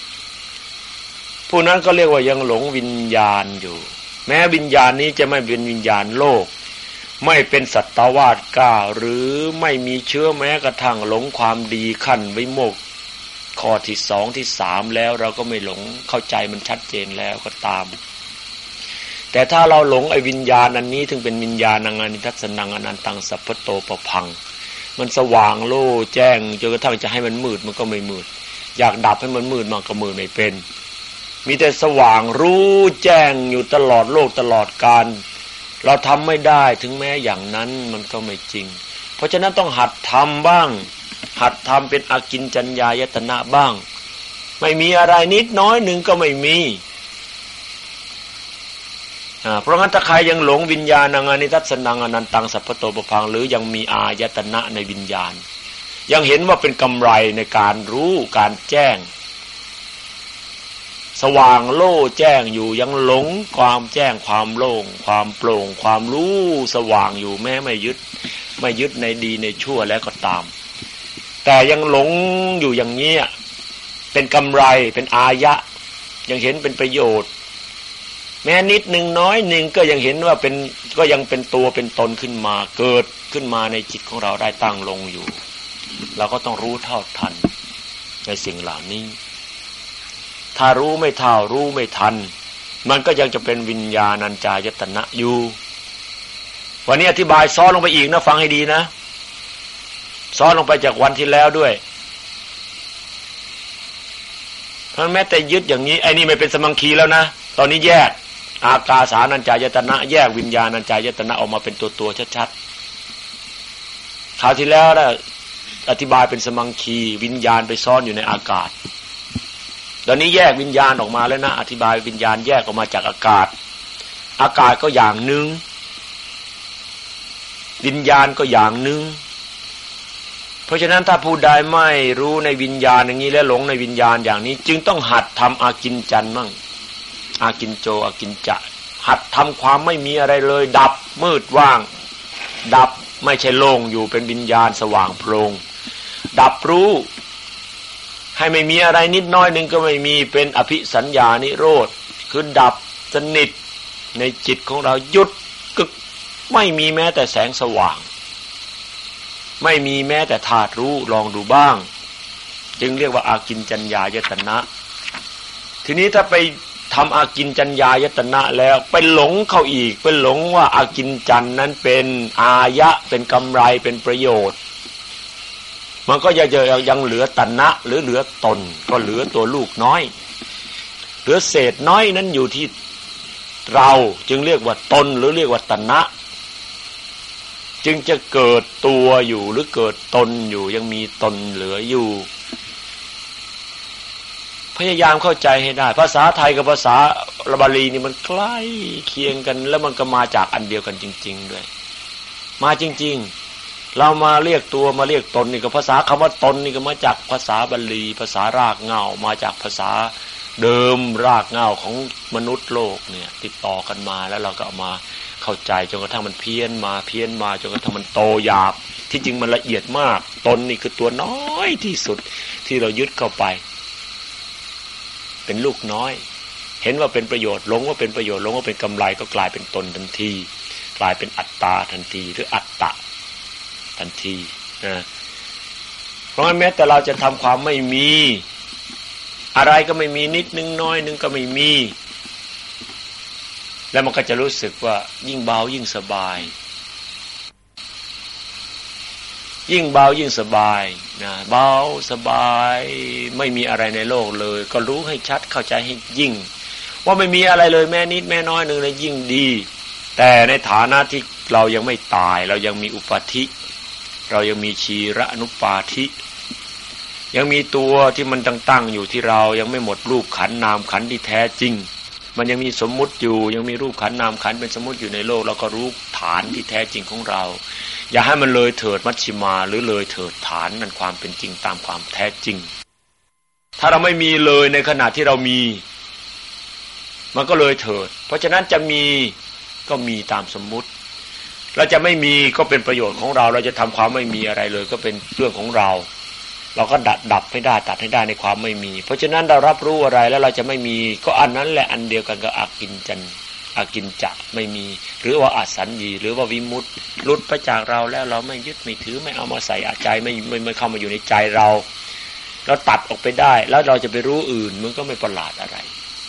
ผู้นั้นก็เรียกว่ายังหลงวิญญาณอยู่แม้วิญญาณนี้จะไม่เป็นวิญญาณโลกไม่เป็นสัตวาสก้าหรือไม่มีเชื้อแม้กระทั่งหลงความดีขั้นวิโมกข์ข้อที่2ที่3แล้วเราก็ไม่หลงเข้าใจมันชัดเจนแล้วก็ตามแต่ถ้าเราหลงไอ้วิญญาณอันนี้ถึงเป็นวิญญาณังอนิทัสสนังอนันตังสัพพโตปพังมันสว่างโล่แจ้งจนกระทั่งจะให้มันมืดมันก็ไม่มืดอยากดับให้มันมืดมันก็มืดไม่เป็นมีแต่สว่างรู้แจ้งอยู่ตลอดโลกตลอดกาลเราทำไม่ได้ถึงแม้อย่างนั้นมันก็ไม่จริงเพราะฉะนั้นต้องหัดทำบ้างหัดทำเป็นอากิญจัญญายตนะบ้างไม่มีอะไรนิดน้อยหนึ่งก็ไม่มีเพราะงั้นถ้าใครยังหลงวิญญาณังอนิทัสสนังอนันตังสัพพโตปพังหรือยังมีอายตนะในวิญญาณยังเห็นว่าเป็นกำไรในการรู้การแจ้งสว่างโล่แจ้งอยู่ยังหลงความแจ้งความโล่งความโปร่งความรู้สว่างอยู่แม้ไม่ยึดในดีในชั่วแล้วก็ตามแต่ยังหลงอยู่อย่างนี้เป็นกำไรเป็นอายะยังเห็นเป็นประโยชน์แม้นิดหนึ่งน้อยหนึ่งก็ยังเห็นว่าเป็นก็ยังเป็นตัวเป็นตนขึ้นมาเกิดขึ้นมาในจิตของเราได้ตั้งลงอยู่เราก็ต้องรู้เท่าทันในสิ่งเหล่านี้ถ้ารู้ไม่เท่ารู้ไม่ทันมันก็ยังจะเป็นวิญญาณัญจายตนะอยู่วันนี้อธิบายซ้อนลงไปอีกนะฟังให้ดีนะซ้อนลงไปจากวันที่แล้วด้วยเพราะแม้แต่ยึดอย่างนี้ไอ้นี่ไม่เป็นสมังคีแล้วนะตอนนี้แยกอากาสานัญจายตนะแยกวิญญาณัญจายตนะออกมาเป็นตัวชัดๆคราวที่แล้วน่ะอธิบายเป็นสมังคีวิญญาณไปซ่อนอยู่ในอากาศตอนนี้แยกวิญญาณออกมาแล้วนะอธิบายวิญญาณแยกออกมาจากอากาศอากาศก็อย่างหนึ่งวิญญาณก็อย่างหนึ่งเพราะฉะนั้นถ้าผู้ใดไม่รู้ในวิญญาณอย่างนี้และหลงในวิญญาณอย่างนี้จึงต้องหัดทำอากินจันมั่งอากินโจอากินจะหัดทำความไม่มีอะไรเลยดับมืดว่างดับไม่ใช่โล่งอยู่เป็นวิญญาณสว่างโพลงดับรู้ให้ไม่มีอะไรนิดน้อยนึงก็ไม่มีเป็นอภิสัญญานิโรธคือดับสนิทในจิตของเราหยุดกึกไม่มีแม้แต่แสงสว่างไม่มีแม้แต่ธาตุรู้ลองดูบ้างจึงเรียกว่าอากิญจัญญายตนะทีนี้ถ้าไปทำอากิญจัญญายตนะแล้วไปหลงเข้าอีกไปหลงว่าอากิญจันนั้นเป็นอายะเป็นกำไรเป็นประโยชน์มันก็ยังเหลือตัณนะหรือเหลือตนก็เหลือตัวลูกน้อยเหลือเศษน้อยนั้นอยู่ที่เราจึงเรียกว่าตนหรือเรียกว่าตัณนะจึงจะเกิดตัวอยู่หรือเกิดตนอยู่ยังมีตนเหลืออยู่พยายามเข้าใจให้ได้ภาษาไทยกับภาษาบาลีนี่มันใกล้เคียงกันแล้วมันก็มาจากอันเดียวกันจริงๆด้วยมาจริงๆเรามาเรียกตัวมาเรียกตนนี่ก็ภาษาคำว่าตนนี่ก็มาจากภาษาบาลีภาษารากเหง้ามาจากภาษาเดิมรากเหง้าของมนุษย์โลกเนี่ยติดต่อกันมาแล้วเราก็เอามาเข้าใจจนกระทั่งมันเพี้ยนมาจนกระทั่งมันโตหยาบที่จริงมันละเอียดมากตนนี่คือตัวน้อยที่สุดที่เรายึดเข้าไปเป็นลูกน้อยเห็นว่าเป็นประโยชน์หลงว่าเป็นประโยชน์หลงว่าเป็นกำไรก็กลายเป็นตนทันทีกลายเป็นอัตตาทันทีหรืออัตตะทันทีนะเพราะงั้นแม้แต่เราจะทำความไม่มีอะไรก็ไม่มีนิดนึงน้อยนึงก็ไม่มีแล้วมันก็จะรู้สึกว่ายิ่งเบายิ่งสบายยิ่งเบายิ่งสบายนะเบาสบายไม่มีอะไรในโลกเลยก็รู้ให้ชัดเข้าใจให้ยิ่งว่าไม่มีอะไรเลยแม้นิดแม้น้อยนึงเลยยิ่งดีแต่ในฐานะที่เรายังไม่ตายเรายังมีอุปาทิเรายังมีชีระอนุปาทิยังมีตัวที่มันตั้งอยู่ที่เรายังไม่หมดรูปขันธ์นามขันธ์ที่แท้จริงมันยังมีสมมุติอยู่ยังมีรูปขันธ์นามขันธ์เป็นสมมุติอยู่ในโลกเราก็รู้ฐานที่แท้จริงของเราอย่าให้มันเลยเถิดมัชฌิมาหรือเลยเถิดฐานนั่นความเป็นจริงตามความแท้จริงถ้าเราไม่มีเลยในขณะที่เรามีมันก็เลยเถิดเพราะฉะนั้นจะมีก็มีตามสมมุติเราจะไม่มีก็เป็นประโยชน์ของเราเราจะทำความไม่มีอะไรเลยก็เป็นเรื่องของเราเราก็ดับให้ได้ตัดให้ได้ในความไม่มีเพราะฉะนั้นเรารับรู้อะไรแล้วเราจะไม่มีก็อันนั้นแหละอันเดียวกันกับอากินจะไม่มีหรือว่าอสัญญีหรือว่าวิมุตติหลุดไปจากเราแล้วเราไม่ยึดไม่ถือไม่เอามาใส่ใจไม่เข้ามาอยู่ในใจเราตัดออกไปได้แล้วเราจะไปรู้อื่นมันก็ไม่ประหลาดอะไร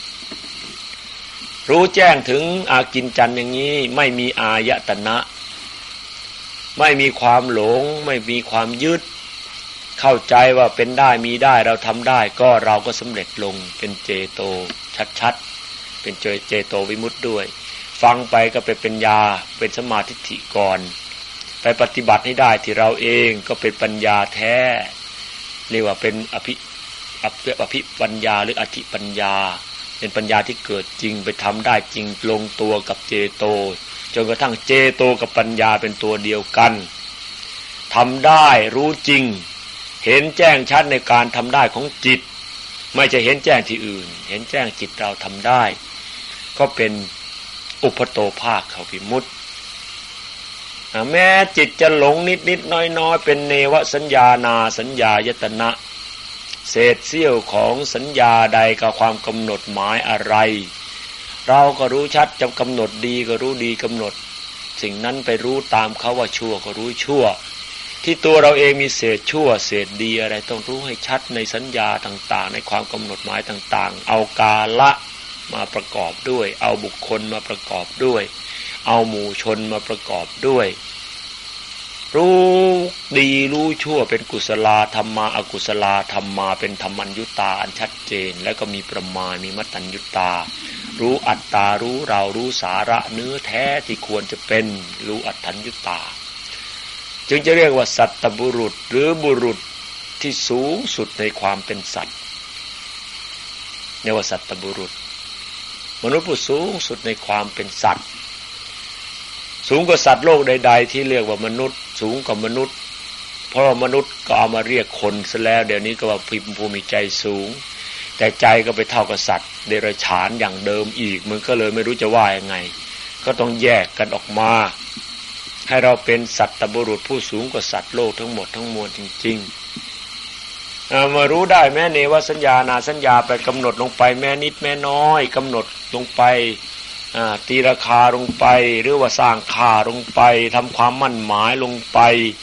รู้แจ้งถึงอากินจันอย่างนี้ไม่มีอายตนะไม่มีความหลงไม่มีความยึดเข้าใจว่าเป็นได้มีได้เราทำได้ก็เราก็สำเร็จลงเป็นเจโตชัดๆเป็นเจโตวิมุตติด้วยฟังไปก็เป็นปัญญาเป็นสมาธิฐิก่อนไปปฏิบัติให้ได้ที่เราเองก็เป็นปัญญาแท้เรียกว่าเป็นอภิปัญญาหรืออธิปัญญาเป็นปัญญาที่เกิดจริงไปทำได้จริงลงตัวกับเจโตจนกระทั่งเจโตกับปัญญาเป็นตัวเดียวกันทำได้รู้จริงเห็นแจ้งชัดในการทำได้ของจิตไม่จะเห็นแจ้งที่อื่นเห็นแจ้งจิตเราทำได้ก็เป็นอุปโตภาคเขาวิมุตติแม้จิตจะหลงนิดๆน้อยๆเป็นเนวสัญญานาสัญญายตนะเศษเสี้ยวของสัญญาใดกับความกำหนดหมายอะไรเราก็รู้ชัดจะกำหนดดีก็รู้ดีกำหนดสิ่งนั้นไปรู้ตามเขาว่าชั่วก็รู้ชั่วที่ตัวเราเองมีเศษชั่วเศษดีอะไรต้องรู้ให้ชัดในสัญญาต่างๆในความกำหนดหมายต่างๆเอากาละมาประกอบด้วยเอาบุคคลมาประกอบด้วยเอาหมู่ชนมาประกอบด้วยรู้ดีรู้ชั่วเป็นกุศลธรรมาอกุศลธรรมาเป็นธรรมัญญุตาอันชัดเจนแล้วก็มีประมาณมีมัตตัญญุตารู้อัตตารู้เรารู้สาระเนื้อแท้ที่ควรจะเป็นรู้อัตถัญญุตาจึงจะเรียกว่าสัตตบุรุษหรือบุรุษที่สูงสุดในความเป็นสัตว์เรียกว่าสัตตบุรุษมนุษย์ผู้สูงสุดในความเป็นสัตว์สูงกว่าสัตว์โลกใดๆที่เรียกว่ามนุษย์สูงกว่ามนุษย์เพราะมนุษย์ก็เอามาเรียกคนซะแล้วเดี๋ยวนี้ก็ว่าผู้มีใจสูงแต่ใจก็ไปเท่ากับสัตว์เดรัจฉานอย่างเดิมอีกมันก็เลยไม่รู้จะว่ายังไงก็ต้องแยกกันออกมาให้เราเป็นสัตตบุรุษผู้สูงกว่าสัตว์โลกทั้งหมดทั้งมวลจริงๆมารู้ได้แม้เนวสัญญานาสัญญาไปกำหนดลงไปแม้นิดแม้น้อยกำหนดลงไปตีราคาลงไปหรือว่าสร้างค่าลงไปทำความมั่นหมายลงไป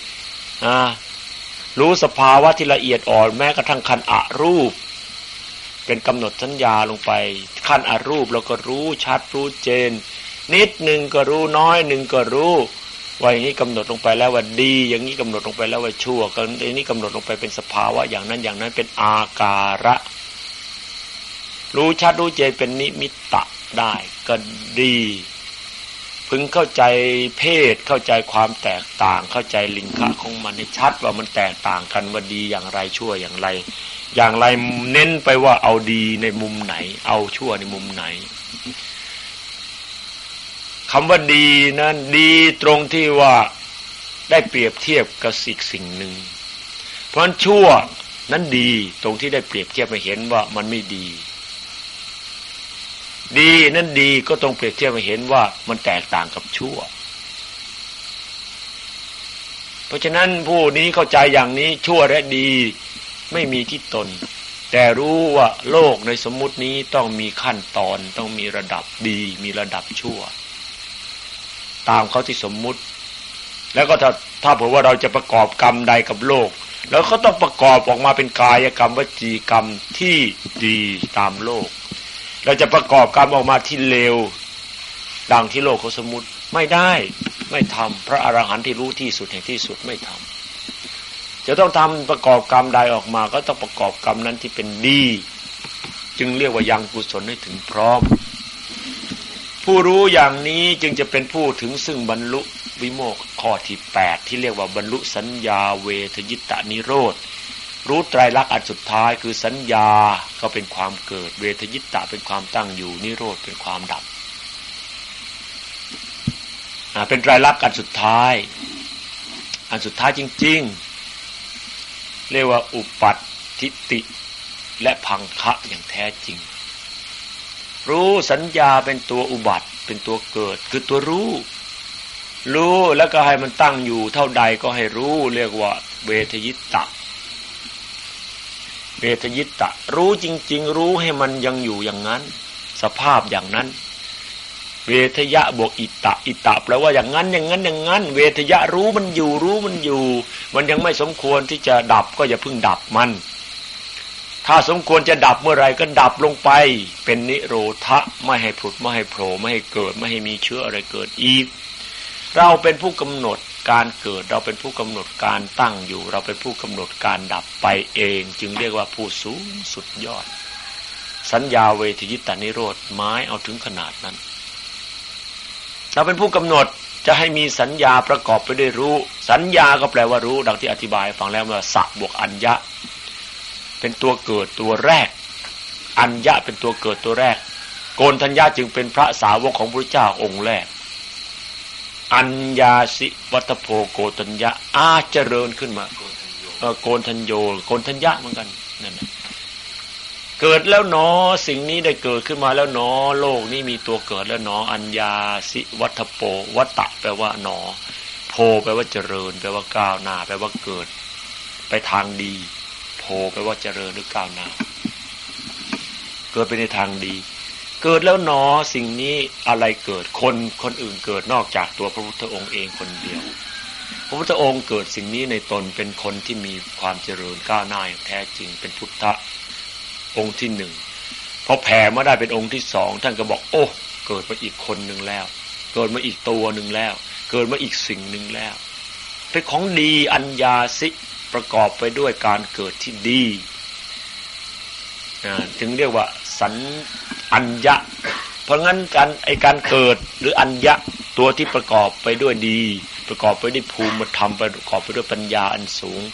รู้สภาวะที่ละเอียดอ่อนแม้กระทั่งขั้นอรูปเป็นกำหนดสัญญาลงไปขั้นอรูปเราก็รู้ชัดรู้เจนนิดหนึ่งก็รู้น้อยหนึ่งก็รู้ว่าอย่างนี้กำหนดลงไปแล้วว่าดีอย่างนี้กำหนดลงไปแล้วว่าชั่วก็อันนี้กำหนดลงไปเป็นสภาวะอย่างนั้นอย่างนั้นเป็นอาการะรู้ชัดรู้เจนเป็นนิมิตตะได้ก็ดีพึงเข้าใจเพศเข้าใจความแตกต่างเข้าใจลิงคะของมันให้ชัดว่ามันแตกต่างกันว่าดีอย่างไรชั่วอย่างไรเน้นไปว่าเอาดีในมุมไหนเอาชั่วในมุมไหนคำว่าดีนั้นดีตรงที่ว่าได้เปรียบเทียบกับสิ่งหนึ่งเพราะฉะนั้นชั่วนั้นดีตรงที่ได้เปรียบเทียบให้เห็นว่ามันไม่ดีดีนั่นดีก็ต้องเปรียบเทียบให้เห็นว่ามันแตกต่างกับชั่วเพราะฉะนั้นผู้นี้เข้าใจอย่างนี้ชั่วและดีไม่มีที่ตนแต่รู้ว่าโลกในสมมุตินี้ต้องมีขั้นตอนต้องมีระดับดีมีระดับชั่วตามเขาที่สมมุติแล้วก็ถ้าเผื่อว่าเราจะประกอบกรรมใดกับโลกแล้วก็ต้องประกอบออกมาเป็นกายกรรมวจีกรรมที่ดีตามโลกเราจะประกอบกรรมออกมาที่เลวดังที่โลกเขาสมมุติไม่ได้ไม่ทำพระอรหันต์ที่รู้ที่สุดแห่งที่สุดไม่ทำจะต้องทำประกอบกรรมใดออกมาก็ต้องประกอบกรรมนั้นที่เป็นดีจึงเรียกว่ายังกุศลให้ถึงพร้อมผู้รู้อย่างนี้จึงจะเป็นผู้ถึงซึ่งบรรลุวิโมกข์ข้อที่8ที่เรียกว่าบรรลุสัญญาเวทยิตานิโรธรู้ไตรลักษณ์อันสุดท้ายคือสัญญาก็เป็นความเกิดเวทยิตะเป็นความตั้งอยู่นิโรธเป็นความดับเป็นไตรลักษณ์อันสุดท้ายจริงๆเรียกว่าอุปัฏฐิติและพังคะอย่างแท้จริงรู้สัญญาเป็นตัวอุบัติเป็นตัวเกิดคือตัวรู้แล้วก็ให้มันตั้งอยู่เท่าใดก็ให้รู้เรียกว่าเวทยิตะรู้จริงๆรู้ให้มันยังอยู่อย่างนั้นสภาพอย่างนั้นเวทยะบวกอิตะแปลว่าอย่างนั้นเวทยะรู้มันอยู่มันยังไม่สมควรที่จะดับก็อย่าเพิ่งดับมันถ้าสมควรจะดับเมื่อไรก็ดับลงไปเป็นนิโรธะไม่ให้ผุดไม่ให้โผล่ไม่ให้เกิดไม่ให้มีเชื้ออะไรเกิดอีกเราเป็นผู้กำหนดการเกิดเราเป็นผู้กำหนดการตั้งอยู่เราเป็นผู้กำหนดการดับไปเองจึงเรียกว่าผู้สูงสุดยอดสัญญาเวทยิตานิโรธหมายเอาถึงขนาดนั้นเราเป็นผู้กำหนดจะให้มีสัญญาประกอบไปด้วยรู้สัญญาก็แปลว่ารู้ดังที่อธิบายฟังแล้วว่าสะบวกอัญญะเป็นตัวเกิดตัวแรกอัญญะเป็นตัวเกิดตัวแรกโกณฑัญญะจึงเป็นพระสาวกของพระเจ้าองค์แรกอัญญาสิวัตโพโกฏัญญะเจริญขึ้นมาโกณฑัญโยโกณฑัญญะเหมือนกันนั่นแหละเกิดแล้วหนอสิ่งนี้ได้เกิดขึ้นมาแล้วหนอโลกนี้มีตัวเกิดแล้วหนออัญญาสิวัตโพวัตตะแปลว่าหนอโพแปลว่าเจริญแปลว่าก้าวหน้าแปลว่าเกิดไปทางดีโพแปลว่าเจริญหรือก้าวหน้าเกิดไปในทางดีเกิดแล้วหนอสิ่งนี้อะไรเกิดคนอื่นเกิดนอกจากตัวพระพุทธองค์เองคนเดียวพระพุทธองค์เกิดสิ่งนี้ในตนเป็นคนที่มีความเจริญก้าวหน้าอย่างแท้จริงเป็นพุทธะองค์ที่หนึ่งพอแผ่มาได้เป็นองค์ที่สองท่านก็บอกโอ้เกิดมาอีกคนหนึ่งแล้วเกิดมาอีกตัวหนึ่งแล้วเกิดมาอีกสิ่งหนึ่งแล้วเป็นของดีอัญญาสิประกอบไปด้วยการเกิดที่ดีจึงเรียกว่าสัญอัญญะเพราะงั้นการเกิดหรืออัญญะตัวที่ประกอบไปด้วยดีประกอบไปด้วยภูมิธรรมประกอบไปด้วยปัญญาอันสูง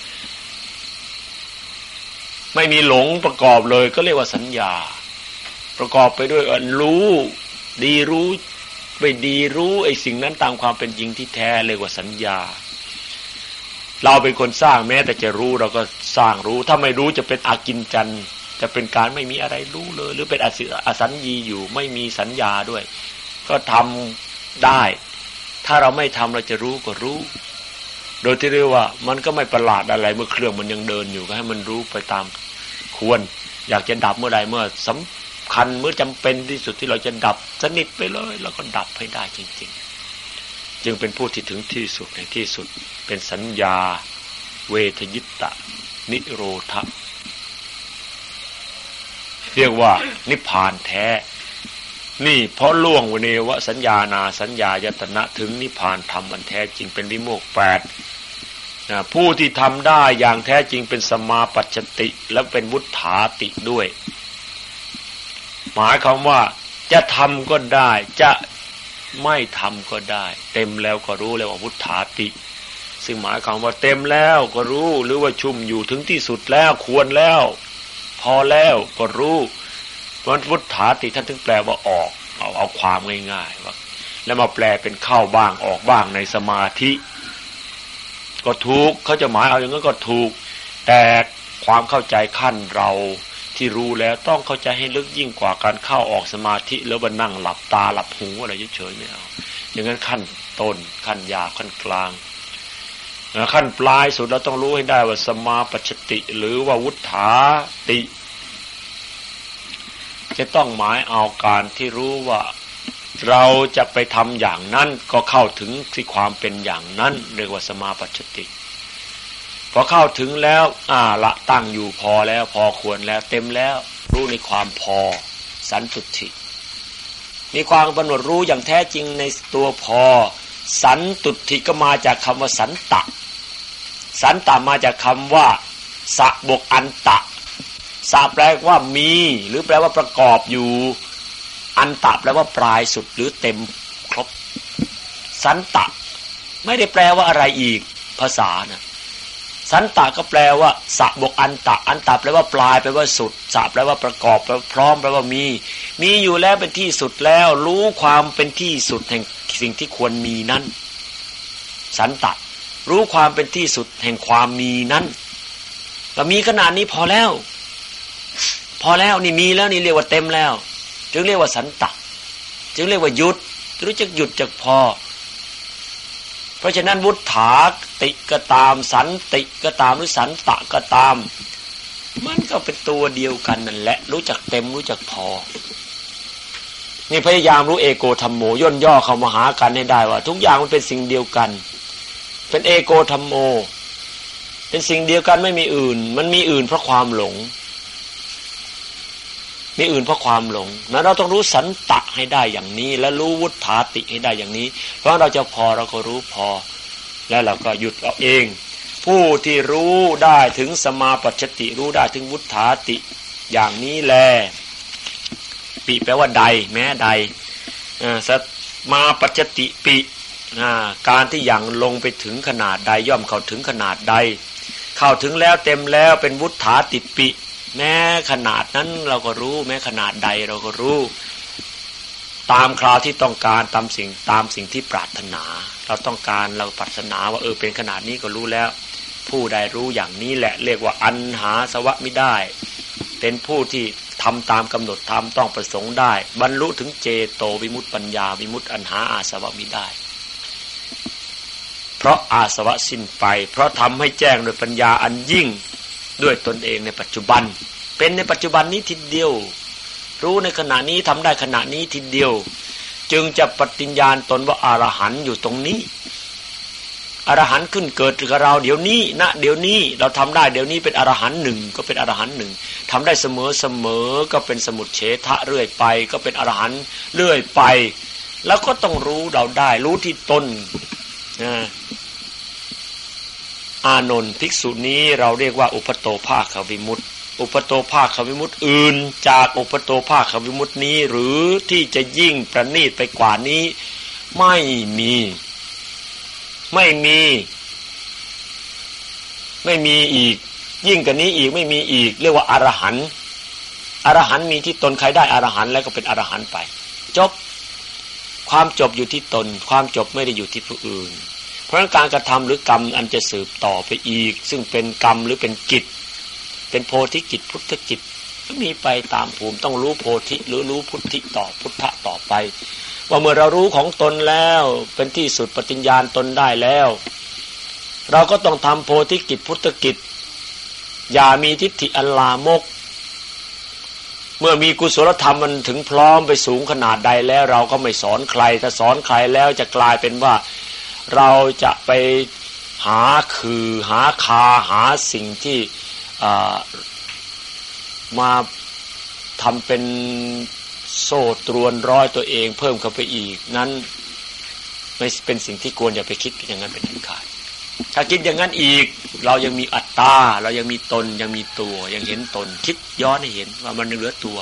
ไม่มีหลงประกอบเลยก็เรียกว่าสัญญาประกอบไปด้วยรู้ดีรู้ไม่ดีรู้ไอ้สิ่งนั้นตามความเป็นจริงที่แท้เรียกว่าสัญญาเราเป็นคนสร้างแม้แต่จะรู้เราก็สร้างรู้ถ้าไม่รู้จะเป็นอากินจันจะเป็นการไม่มีอะไรรู้เลยหรือเป็นอสัญญีอยู่ไม่มีสัญญาด้วยก็ทำได้ถ้าเราไม่ทำเราจะรู้ก็รู้โดยที่เรียกว่ามันก็ไม่ประหลาดอะไรเมื่อเครื่องมันยังเดินอยู่ก็ให้มันรู้ไปตามควรอยากจะดับเมื่อใดเมื่อสำคัญเมื่อจำเป็นที่สุดที่เราจะดับสนิทไปเลยแล้วก็ดับให้ได้จริงๆจึงเป็นผู้ที่ถึงที่สุดในที่สุดเป็นสัญญาเวทยิตะนิโรธะเรียกว่านิพพานแท้นี่เพราะล่วงวเนวสัญญานาสัญญายตนะถึงนิพพานธรรมอันแท้จริงเป็นวิโมกข์8ผู้ที่ทำได้อย่างแท้จริงเป็นสมาปัจจติและเป็นวุฒาติด้วยหมายความว่าจะทำก็ได้จะไม่ทำก็ได้เต็มแล้วก็รู้แล้วว่าวุฒาติซึ่งหมายความว่าเต็มแล้วก็รู้หรือว่าชุ่มอยู่ถึงที่สุดแล้วควรแล้วพอแล้วก็รู้วันวุฒาติท่านถึงแปลว่าออกเอาความง่ายๆว่าแล้วมาแปลเป็นเข้าบ้างออกบ้างในสมาธิก็ถูกเขาจะหมายเอาอย่างนั้นก็ถูกแต่ความเข้าใจขั้นเราที่รู้แล้วต้องเข้าใจให้ลึกยิ่งกว่าการเข้าออกสมาธิแล้วมานั่งหลับตาหลับหูอะไรเฉยๆไม่เอาอย่างนั้นขั้นต้นขั้นยาวขั้นกลางขั้นปลายสุดเราต้องรู้ให้ได้ว่าสมาปัจจติหรือว่าวุฒาติจะต้องหมายเอาการที่รู้ว่าเราจะไปทำอย่างนั้นก็เข้าถึงที่ความเป็นอย่างนั้นเรียกว่าสมาปัจจติพอเข้าถึงแล้วละตั้งอยู่พอแล้วพอควรแล้วเต็มแล้วรู้ในความพอสันตุติมีความกำหนดรู้อย่างแท้จริงในตัวพอสันตุติก็มาจากคำว่าสันตะสันตะมาจากคำว่าสะบวกอันตะสะแปลว่ามีหรือแปลว่าประกอบอยู่อันตะแปลว่าปลายสุดหรือเต็มครบสันตะไม่ได้แปลว่าอะไรอีกภาษานะสันตะก็แปลว่าสะบวกอันตะอันตะแปลว่าปลายแปลว่าสุดสะแปลว่าประกอบแปลว่าพร้อมแปลว่ามีอยู่แล้วเป็นที่สุดแล้วรู้ความเป็นที่สุดแห่งสิ่งที่ควรมีนั้นสันตะรู้ความเป็นที่สุดแห่งความมีนั้นเรามีขนาดนี้พอแล้วนี่มีแล้วนี่เรียกว่าเต็มแล้วจึงเรียกว่าสันตะจึงเรียกว่าหยุดรู้จักหยุดจักพอเพราะฉะนั้นวุฒาติก็ตามสันติก็ตามหรือสันตะก็ตามมันก็เป็นตัวเดียวกันนั่นแหละรู้จักเต็มรู้จักพอนี่พยายามรู้เอโกธัมโมย่นย่อเข้ามาหากันให้ได้ว่าทุกอย่างมันเป็นสิ่งเดียวกันเป็นเอโกธัมโมเป็นสิ่งเดียวกันไม่มีอื่นมันมีอื่นเพราะความหลงมีอื่นเพราะความหลงนั้นเราต้องรู้สันตะให้ได้อย่างนี้และรู้วุฒาติให้ได้อย่างนี้เพราะเราจะพอเราก็รู้พอแล้วเราก็หยุดเอาเองผู้ที่รู้ได้ถึงสมาปัจจติรู้ได้ถึงวุฒาติอย่างนี้แลปิแปลว่าใดแม้ใดสมาปัจจติปิการที่อย่างลงไปถึงขนาดใดย่อมเข้าถึงขนาดใดเข้าถึงแล้วเต็มแล้วเป็นวุฒาติปิแม้ขนาดนั้นเราก็รู้แม้ขนาดใดเราก็รู้ตามคราวที่ต้องการตามสิ่งที่ปรารถนาเราต้องการเราปรารถนาว่าเป็นขนาดนี้ก็รู้แล้วผู้ใดรู้อย่างนี้แหละเรียกว่าอันหาสวะมิได้เป็นผู้ที่ทำตามกำหนดธรรมต้องประสงค์ได้บรรลุถึงเจโตวิมุตติปัญญาวิมุตติอันหาอาสวะมิได้เพราะอาสวะสิ้นไปเพราะทำให้แจ้งโดยปัญญาอันยิ่งด้วยตนเองในปัจจุบันเป็นในปัจจุบันนี้ทีเดียวรู้ในขณะนี้ทำได้ขณะนี้ทีเดียวจึงจะปฏิญญาณตนว่าอรหันต์อยู่ตรงนี้อรหันต์ขึ้นเกิดกับเราเดี๋ยวนี้ณเดี๋ยวนี้เราทำได้เดี๋ยวนี้เป็นอรหันต์หนึ่งก็เป็นอรหันต์หนึ่งทำได้เสมอก็เป็นสมุจเฉทะเรื่อยไปก็เป็นอรหันต์เรื่อยไปแล้วก็ต้องรู้เราได้รู้ที่ตนอานนท์ภิกษุนี้เราเรียกว่าอุปโตภาควิมุตติอุปโตภาควิมุตติอื่นจากอุปโตภาควิมุตตินี้หรือที่จะยิ่งประณีตไปกว่านี้ไม่มีอีกยิ่งกว่านี้อีกไม่มีอีกเรียกว่าอรหันต์อรหันต์มีที่ตนใครได้อรหันต์แล้วก็เป็นอรหันต์ไปจบความจบอยู่ที่ตนความจบไม่ได้อยู่ที่ผู้อื่นเพราะการกระทำหรือกรรมอันจะสืบต่อไปอีกซึ่งเป็นกรรมหรือเป็นกิจเป็นโพธิกิจพุทธกิจก็มีไปตามภูมิต้องรู้โพธิหรือรู้พุทธิต่อพุทธะต่อไปว่าเมื่อเรารู้ของตนแล้วเป็นที่สุดปฏิญญาณตนได้แล้วเราก็ต้องทำโพธิกิจพุทธกิจอย่ามีทิฏฐิอันลามกเมื่อมีกุศลธรรมมันถึงพร้อมไปสูงขนาดใดแล้วเราก็ไม่สอนใครถ้าสอนใครแล้วจะกลายเป็นว่าเราจะไปหาคือหาคาหาสิ่งที่มาทำเป็นโซ่ตรวนร้อยตัวเองเพิ่มเข้าไปอีกนั้นไม่เป็นสิ่งที่ควรอย่าไปคิดอย่างนั้นเป็นอันขาดถ้าคิดอย่างนั้นอีกเรายังมีอัตตาเรายังมีตนยังมีตัวยังเห็นตนคิดย้อนให้เห็นว่ามันเหลือตัว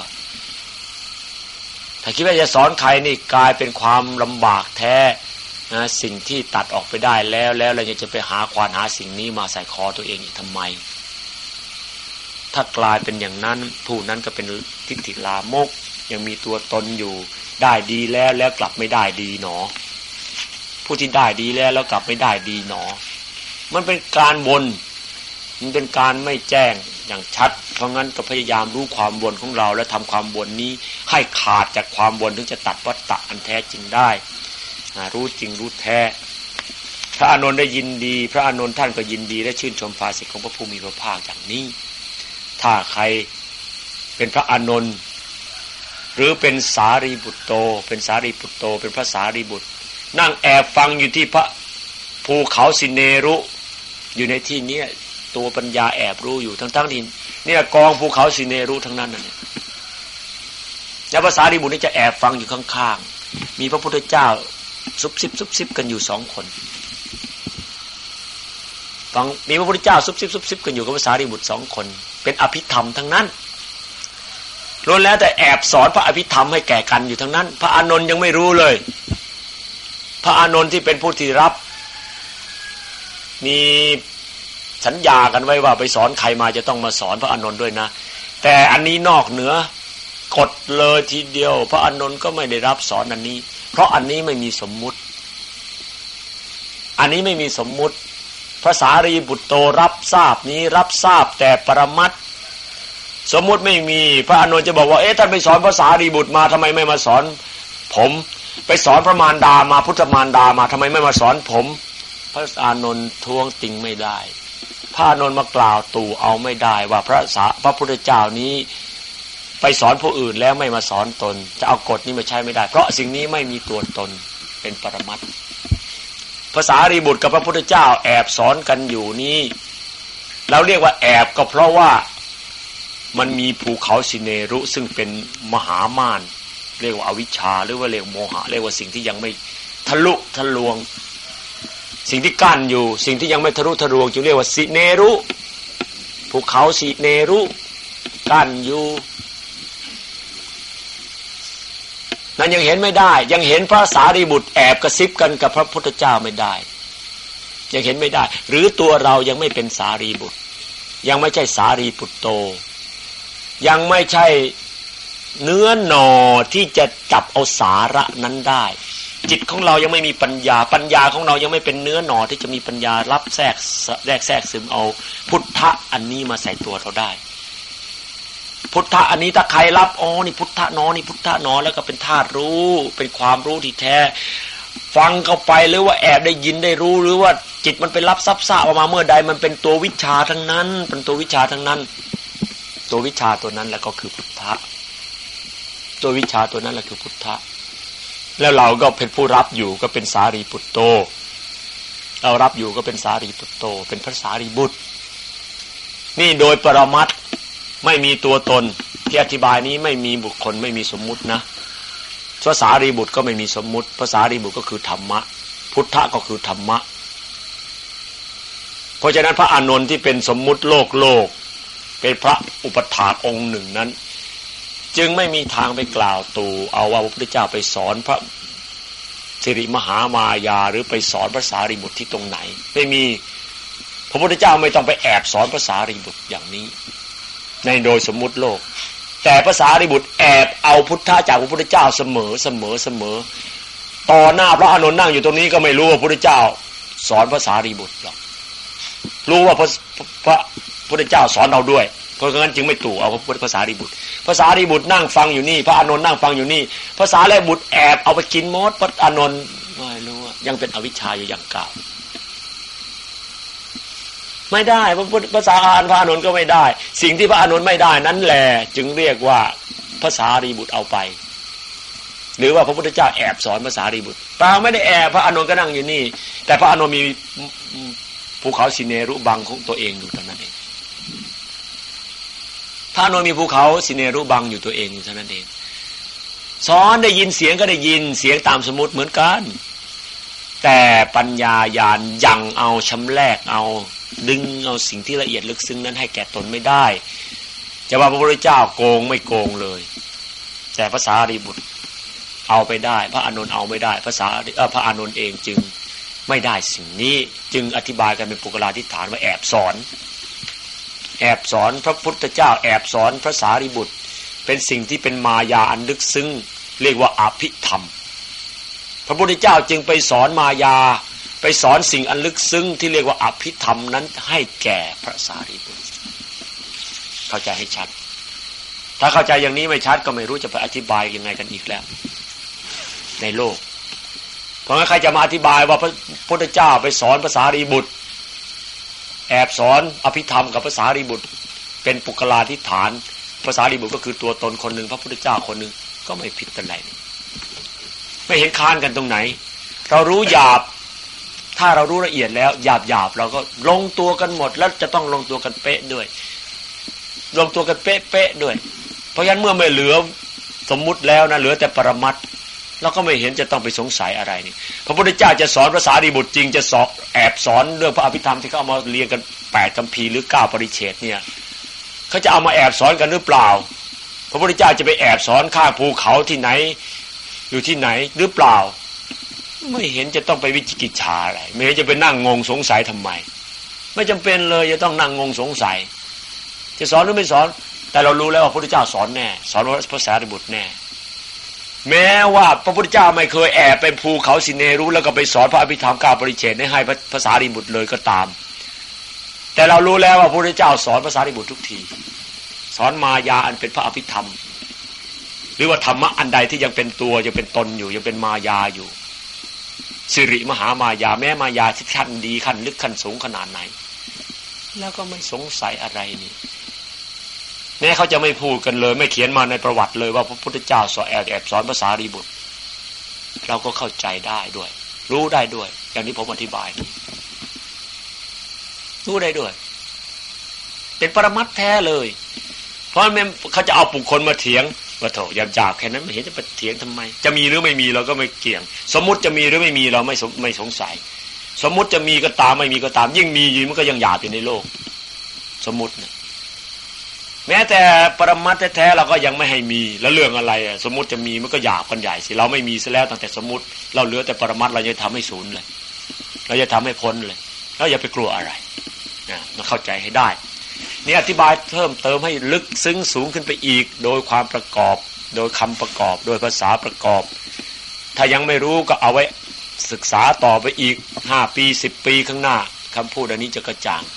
ถ้าคิดว่าจะสอนใครนี่กลายเป็นความลำบากแท้นะสิ่งที่ตัดออกไปได้แล้วเราจะไปหาควานหาสิ่งนี้มาใส่คอตัวเองอีกทำไมถ้ากลายเป็นอย่างนั้นผู้นั้นก็เป็นทิฏฐิลามกยังมีตัวตนอยู่ได้ดีแล้วกลับไม่ได้ดีหนอผู้ที่ได้ดีแล้วกลับไม่ได้ดีหนอมันเป็นการวนมันเป็นการไม่แจ้งอย่างชัดเพราะงั้นก็พยายามรู้ความวนของเราและทำความวนนี้ให้ขาดจากความวนถึงจะตัดวัฏฏะอันแท้จริงได้รู้จริงรู้แท้พระอานนท์ได้ยินดีพระอานนท์ท่านก็ยินดีและชื่นชมภาษิตของพระผู้มีพระภาคอย่างนี้ถ้าใครเป็นพระอานนท์หรือเป็นสารีบุตรโตเป็นสารีบุตรโตเป็นพระสารีบุตรนั่งแอบฟังอยู่ที่พระภูเขาสิเนรุอยู่ในที่นี้ตัวปัญญาแอบรู้อยู่ทั้งที่นี่กองภูเขาสิเนรุทั้งนั้นน่ะแล้วพระสารีบุตรนี่จะแอบฟังอยู่ข้างๆมีพระพุทธเจ้าซุบซิบกันอยู่2คนฟังมีพระพุทธเจ้าซุบซิบกันอยู่กับพระสารีบุตร2คนเป็นอภิธรรมทั้งนั้นล้วนแล้วแต่แอบสอนพระอภิธรรมให้แก่กันอยู่ทั้งนั้นพระอานนท์ยังไม่รู้เลยพระอานนท์ที่เป็นผู้ที่รับมีสัญญากันไว้ว่าไปสอนใครมาจะต้องมาสอนพระอานนท์ด้วยนะแต่อันนี้นอกเหนือกฎเลยทีเดียวพระอานนท์ก็ไม่ได้รับสอนอันนี้เพราะอันนี้ไม่มีสมมุติอันนี้ไม่มีสมมุติพระสารีบุตรโตรับทราบนี้รับทราบแต่ปรมัตถ์สมมุติไม่มีพระอานนท์จะบอกว่าท่านไปสอนพระสารีบุตรมาทำไมไม่มาสอนผมไปสอนพระมารดามาพุทธมารดามาทำไมไม่มาสอนผมพระอานนท์ท้วงติงไม่ได้พระอานนท์มากล่าวตู่เอาไม่ได้ว่าพระพุทธเจ้านี้ไปสอนผู้อื่นแล้วไม่มาสอนตนจะเอากฎนี้มาใช้ไม่ได้เพราะสิ่งนี้ไม่มีตัวตนเป็นปรมัตถ์พระสารีบุตรกับพระพุทธเจ้าแอบสอนกันอยู่นี้เราเรียกว่าแอบก็เพราะว่ามันมีภูเขาสิเนรุซึ่งเป็นมหาม่านเรียกว่าอวิชชาหรือว่าเรียกโมหะเรียกว่าสิ่งที่ยังไม่ทะลุทะลวงสิ่งที่กั้นอยู่สิ่งที่ยังไม่ทะลุทะลวงจึงเรียกว่าสิเนรุภูเขาสิเนรุกั้นอยู่นั้นยังเห็นไม่ได้ยังเห็นพระสารีบุตรแอบกระซิบกันกับพระพุทธเจ้าไม่ได้ยังเห็นไม่ได้หรือตัวเรายังไม่เป็นสารีบุตรยังไม่ใช่สารีปุตโตยังไม่ใช่เนื้อหน่อที่จะจับเอาสาระนั้นได้จิตของเรายังไม่มีปัญญาของเรายังไม่เป็นเนื้อหน่อที่จะมีปัญญารับแทรกซึมเอาพุทธะอันนี้มาใส่ตัวเราได้พุทธะอันนี้ถ้าใครรับนี่พุทธะนี่พุทธะแล้วก็เป็นธาตุรู้เป็นความรู้ที่แท้ฟังเข้าไปหรือว่าแอบได้ยินได้รู้หรือว่าจิตมันไปรับซับซ่าออกมาเมื่อใดมันเป็นตัววิชาทั้งนั้นเป็นตัววิชาทั้งนั้นตัววิชาตัวนั้นแล้วก็คือพุทธะตัววิชาตัวนั้นแหละคือพุทธะแล้วเราก็เป็นผู้รับอยู่ก็เป็นสารีปุตโตเรารับอยู่ก็เป็นสารีปุตโตเป็นพระสารีบุตรนี่โดยปรมัตถ์ไม่มีตัวตนที่อธิบายนี้ไม่มีบุคคลไม่มีสมมุตินะพระสารีบุตรก็ไม่มีสมมุติพระสารีบุตรก็คือธรรมะพุทธะก็คือธรรมะเพราะฉะนั้นพระอานนท์ที่เป็นสมมุติโลกเป็นพระอุปถากองค์หนึ่งนั้นจึงไม่มีทางไปกล่าวตู่เอาว่าพระพุทธเจ้าไปสอนพระสิริมหามายาหรือไปสอนพระสารีบุตรที่ตรงไหนไม่มีพระพุทธเจ้าไม่ต้องไปแอบสอนพระสารีบุตรอย่างนี้ในโดยสมมุติโลกแต่พระสารีบุตรแอบเอาพุทธะจากพระพุทธเจ้าเสมอต่อหน้าพระอานนท์นั่งอยู่ตรงนี้ก็ไม่รู้ว่าพระพุทธเจ้าสอนพระสารีบุตรหรอกรู้ว่าพระพุทธเจ้าสอนเราด้วยเพราะงั้นจึงไม่ตู่เอาพระสารีบุตรพระสารีบุตรนั่งฟังอยู่นี่พระอานนท์นั่งฟังอยู่นี่พระสารีบุตรแอบเอาไปกินมดพระอานนท์ไม่รู้ยังเป็นอวิชชาอยู่อย่างเก่าไม่ได้ภาษาพระอานนท์ก็ไม่ได้สิ่งที่พระอานนท์ไม่ได้นั้นแหละจึงเรียกว่าภาษาสารีบุตรเอาไปหรือว่าพระพุทธเจ้าแอบสอนภาษาสารีบุตรเปล่าไม่ได้แอบพระอานนท์ก็นั่งอยู่นี่แต่พระอานนท์มีภูเขาสิเนรุบังของตัวเองอยู่เท่านั้นเองพระอานนท์มีภูเขาสิเนรุบังอยู่ตัวเองอยู่เท่านั้นเองสอนได้ยินเสียงก็ได้ยินเสียงตามสมมุติเหมือนกันแต่ปัญญาญาณยังเอาชำแรกเอาดึงเอาสิ่งที่ละเอียดลึกซึ้งนั้นให้แก่ตนไม่ได้จะว่าพระพุทธเจ้าโกงไม่โกงเลยแต่พระสารีบุตรเอาไปได้พระอานนท์เอาไม่ได้พระอานนท์เองจึงไม่ได้สิ่งนี้จึงอธิบายกันเป็นปุกลาธิฐานว่าแอบสอนพระพุทธเจ้าแอบสอนพระสารีบุตรเป็นสิ่งที่เป็นมายาอันลึกซึ้งเรียกว่าอภิธรรมพระพุทธเจ้าจึงไปสอนมายาไปสอนสิ่งอันลึกซึ้งที่เรียกว่าอภิธรรมนั้นให้แก่พระสารีบุตรเข้าใจให้ชัดถ้าเข้าใจอย่างนี้ไม่ชัดก็ไม่รู้จะไปอธิบายยังไงกันอีกแล้วในโลกเพราะงั้นใครจะมาอธิบายว่าพระพุทธเจ้าไปสอนพระสารีบุตรแอบสอนอภิธรรมกับพระสารีบุตรเป็นปุกลาธิฐานพระสารีบุตรก็คือตัวตนคนหนึ่งพระพุทธเจ้าคนหนึ่งก็ไม่ผิดกันไหนไม่เห็นค้านกันตรงไหนเรารู้หยาบถ้าเรารู้ละเอียดแล้วหยาบเราก็ลงตัวกันหมดแล้วจะต้องลงตัวกันเป๊ะด้วยลงตัวกันเป๊ะด้วยเพราะฉะนั้นเมื่อไม่เหลือสมมุติแล้วนะเหลือแต่ปรมัตถ์เราก็ไม่เห็นจะต้องไปสงสัยอะไรนี่พระพุทธเจ้าจะสอนภาษาสารีบุตรจริงจะสอนแอบสอนเรื่องพระอภิธรรมที่เขาเอามาเรียงกัน8คัมภีร์หรือ9ปริเฉดเนี่ยเขาจะเอามาแอบสอนกันหรือเปล่าพระพุทธเจ้าจะไปแอบสอนข้างภูเขาที่ไหนอยู่ที่ไหนหรือเปล่าไม่เห็นจะต้องไปวิจิกิจฉาอะไรไม่เห็นจะไปนั่งงงสงสัยทำไมไม่จำเป็นเลยจะต้องนั่งงงสงสัยจะสอนหรือไม่สอนแต่เรารู้แล้วว่าพระพุทธเจ้าสอนแน่สอนพระสารีบุตรแน่แม้ว่าพระพุทธเจ้าไม่เคยแอบไปภูเขาสิเนรุแล้วก็ไปสอนพระอภิธรรม9ปริเฉดให้พระสารีบุตรเลยก็ตามแต่เรารู้แล้วว่าพระพุทธเจ้าสอนพระสารีบุตรทุกทีสอนมายาอันเป็นพระอภิธรรมหรือว่าธรรมะอันใดที่ยังเป็นตัวยังเป็นตนอยู่ยังเป็นมายาอยู่สิริมหามายาแม้มายาที่ขั้นดีขั้นลึกขั้นสูงขนาดไหนแล้วก็ไม่สงสัยอะไรนี่แม้เขาจะไม่พูดกันเลยไม่เขียนมาในประวัติเลยว่าพระพุทธเจ้าสอนแอบสอนภาษารีบุตรเราก็เข้าใจได้ด้วยรู้ได้ด้วยอย่างที่ผมอธิบายรู้ได้ด้วยเป็นปรมัตถ์แท้เลยเพราะมันเขาจะเอาบุคคลมาเถียงว่าโถหยาบๆแค่นั้นไม่เห็นจะไปเถียงทำไมจะมีหรือไม่มีเราก็ไม่เกี่ยงสมมุติจะมีหรือไม่มีเราไม่สงสัยสมมุติจะมีก็ตามไม่มีก็ตามยิ่งมีอยู่มันก็ยังหยาบอยู่ในโลกสมมุตินะแม้แต่ปรมัตถ์แท้ๆเราก็ยังไม่ให้มีแล้วเรื่องอะไรอ่ะสมมุติจะมีมันก็หยาบกันใหญ่สิเราไม่มีซะแล้วตั้งแต่สมมุติเราเหลือแต่ปรมัตถ์เราจะทำให้ศูนย์เลยเราจะทำให้พ้นเลยแล้วอย่าไปกลัวอะไรนะต้องเข้าใจให้ได้นี่อธิบายเพิ่มเติมให้ลึกซึ้งสูงขึ้นไปอีกโดยความประกอบโดยคำประกอบโดยภาษาประกอบถ้ายังไม่รู้ก็เอาไว้ศึกษาต่อไปอีก5ปี10ปีข้างหน้าคำพูดอันนี้จะกระจ่าง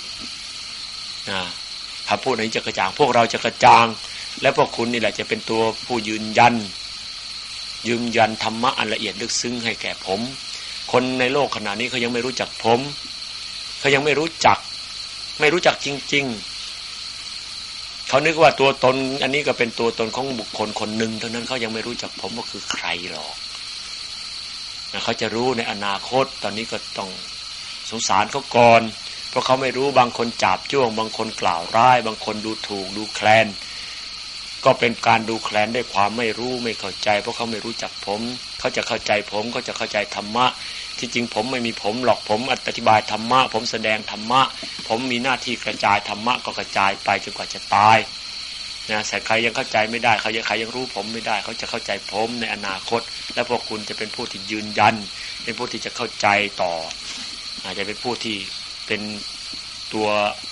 คำพูดอันนี้จะกระจ่างพวกเราจะกระจ่างและพวกคุณนี่แหละจะเป็นตัวผู้ยืนยันธรรมะอันละเอียดลึกซึ้งให้แก่ผมคนในโลกขณะนี้เขายังไม่รู้จักผมเขายังไม่รู้จักจริงๆเขานึกว่าตัวตนอันนี้ก็เป็นตัวตนของบุคคลคนหนึ่งเท่านั้นเขายังไม่รู้จักผมว่าคือใครหรอกเขาจะรู้ในอนาคตตอนนี้ก็ต้องสงสารเขาก่อนเพราะเขาไม่รู้บางคนจาบจ้วงบางคนกล่าวร้ายบางคนดูถูกดูแคลนก็เป็นการดูแคลนด้วยความไม่รู้ไม่เข้าใจเพราะเขาไม่รู้จักผมเขาจะเข้าใจผมเขาจะเข้าใจธรรมะที่จริงผมไม่มีผมหรอกผมอธิบายธรรมะผมแสดงธรรมะผมมีหน้าที่กระจายธรรมะก็กระจายไปจนกว่าจะตายนะแต่ใครยังเข้าใจไม่ได้ใครยังรู้ผมไม่ได้เขาจะเข้าใจผมในอนาคตและพวกคุณจะเป็นผู้ที่ยืนยันเป็นผู้ที่จะเข้าใจต่ออาจจะเป็นผู้ที่เป็นตัว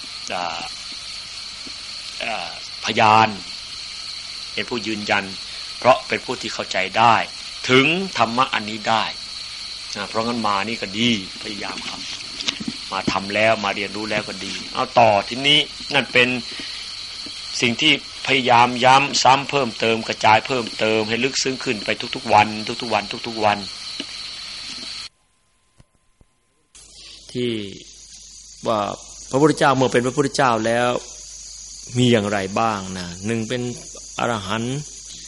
พยานเป็นผู้ยืนยันเพราะเป็นผู้ที่เข้าใจได้ถึงธรรมะอันนี้ได้เพราะงั้นมานี่ก็ดีพยายามครับมาทำแล้วมาเรียนรู้แล้วก็ดีเอาต่อทีนี้นั่นเป็นสิ่งที่พยายามย้ำซ้ำเพิ่มเติมกระจายเพิ่มเติมให้ลึกซึ้งขึ้นไปทุกๆวันทุกๆวันที่ว่าพระพุทธเจ้าเมื่อเป็นพระพุทธเจ้าแล้วมีอย่างไรบ้างนะหนึ่งเป็นอรหันต์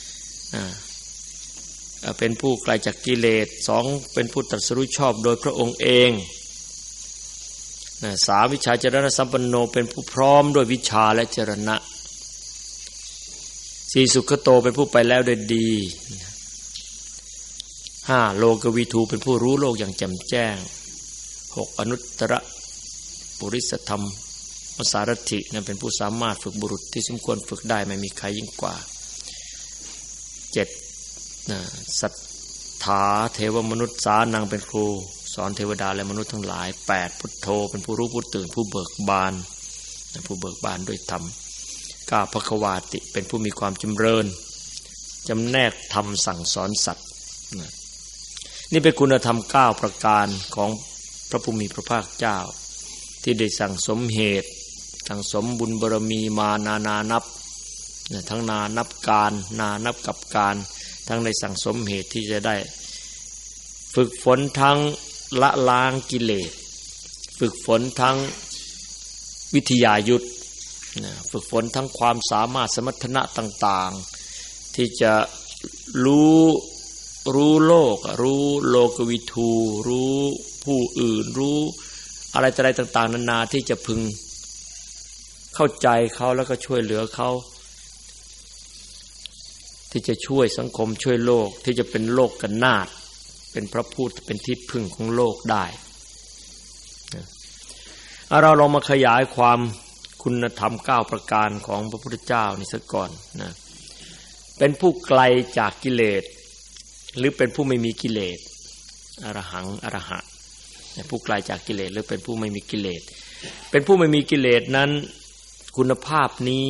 เป็นผู้ไกลจากกิเลสสองเป็นผู้ตรัสรู้ชอบโดยพระองค์เองสามวิชาจรณะสัมปันโนเป็นผู้พร้อมด้วยวิชาและจรณะสี่สุขโตเป็นผู้ไปแล้วโดยดีห้าโลกวิทูเป็นผู้รู้โลกอย่างแจ่มแจ้งหกอนุตตรปุริสธรรมมสารถินั้นเป็นผู้สามารถฝึกบุรุษที่สมควรฝึกได้ไม่มีใครยิ่งกว่าเจ็ดสัทธาเทวมนุษย์สานังเป็นครูสอนเทวดาและมนุษย์ทั้งหลายแปดพุทโธเป็นผู้รู้ผู้ตื่นผู้เบิกบานด้วยธรรมเก้าภควาติเป็นผู้มีความจำเริญจำแนกธรรมสั่งสอนสัตว์นี่เป็นคุณธรรม9ประการของพระผู้มีพระภาคเจ้าที่ได้สั่งสมเหตุสั่งสมบุญบารมีมานานับทั้งนานับการนานับกับการทั้งในสั่งสมเหตุที่จะได้ฝึกฝนทั้งละล้างกิเลสฝึกฝนทั้งวิทยายุทธฝึกฝนทั้งความสามารถสมรรถนะต่างๆที่จะรู้โลกรู้โลกวิทูรู้ผู้อื่นรู้อะไรต่างๆนานาที่จะพึงเข้าใจเขาแล้วก็ช่วยเหลือเขาที่จะช่วยสังคมช่วยโลกที่จะเป็นโลกกนาถเป็นพระพูดเป็นที่พึ่งของโลกได้เราลองมาขยายความคุณธรรม9ประการของพระพุทธเจ้านี่ซะก่อนนะเป็นผู้ไกลจากกิเลสหรือเป็นผู้ไม่มีกิเลสอรหังอรหะผู้ไกลจากกิเลสหรือเป็นผู้ไม่มีกิเลสเป็นผู้ไม่มีกิเลสนั้นคุณภาพนี้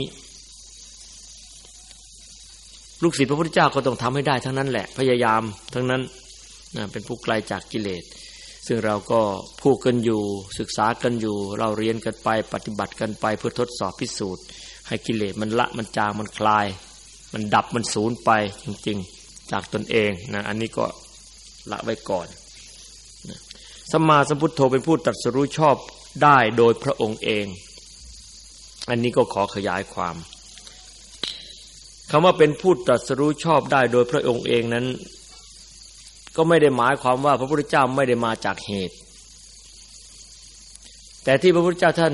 ลูกศิษย์พระพุทธเจ้าก็ต้องทำให้ได้ทั้งนั้นแหละพยายามทั้งนั้นเป็นผู้ไกลจากกิเลสซึ่งเราก็พูดกันอยู่ศึกษากันอยู่เราเรียนกันไปปฏิบัติกันไปเพื่อทดสอบพิสูจน์ให้กิเลสมันละมันจางมันคลายมันดับมันสูญไปจริงๆจากตนเองนะอันนี้ก็ละไว้ก่อนสัมมาสัมพุทโธเป็นผู้ตรัสรู้ชอบได้โดยพระองค์เองอันนี้ก็ขอขยายความคำว่าเป็นผู้ตรัสรู้ชอบได้โดยพระองค์เองนั้นก็ไม่ได้หมายความว่าพระพุทธเจ้าไม่ได้มาจากเหตุแต่ที่พระพุทธเจ้าท่าน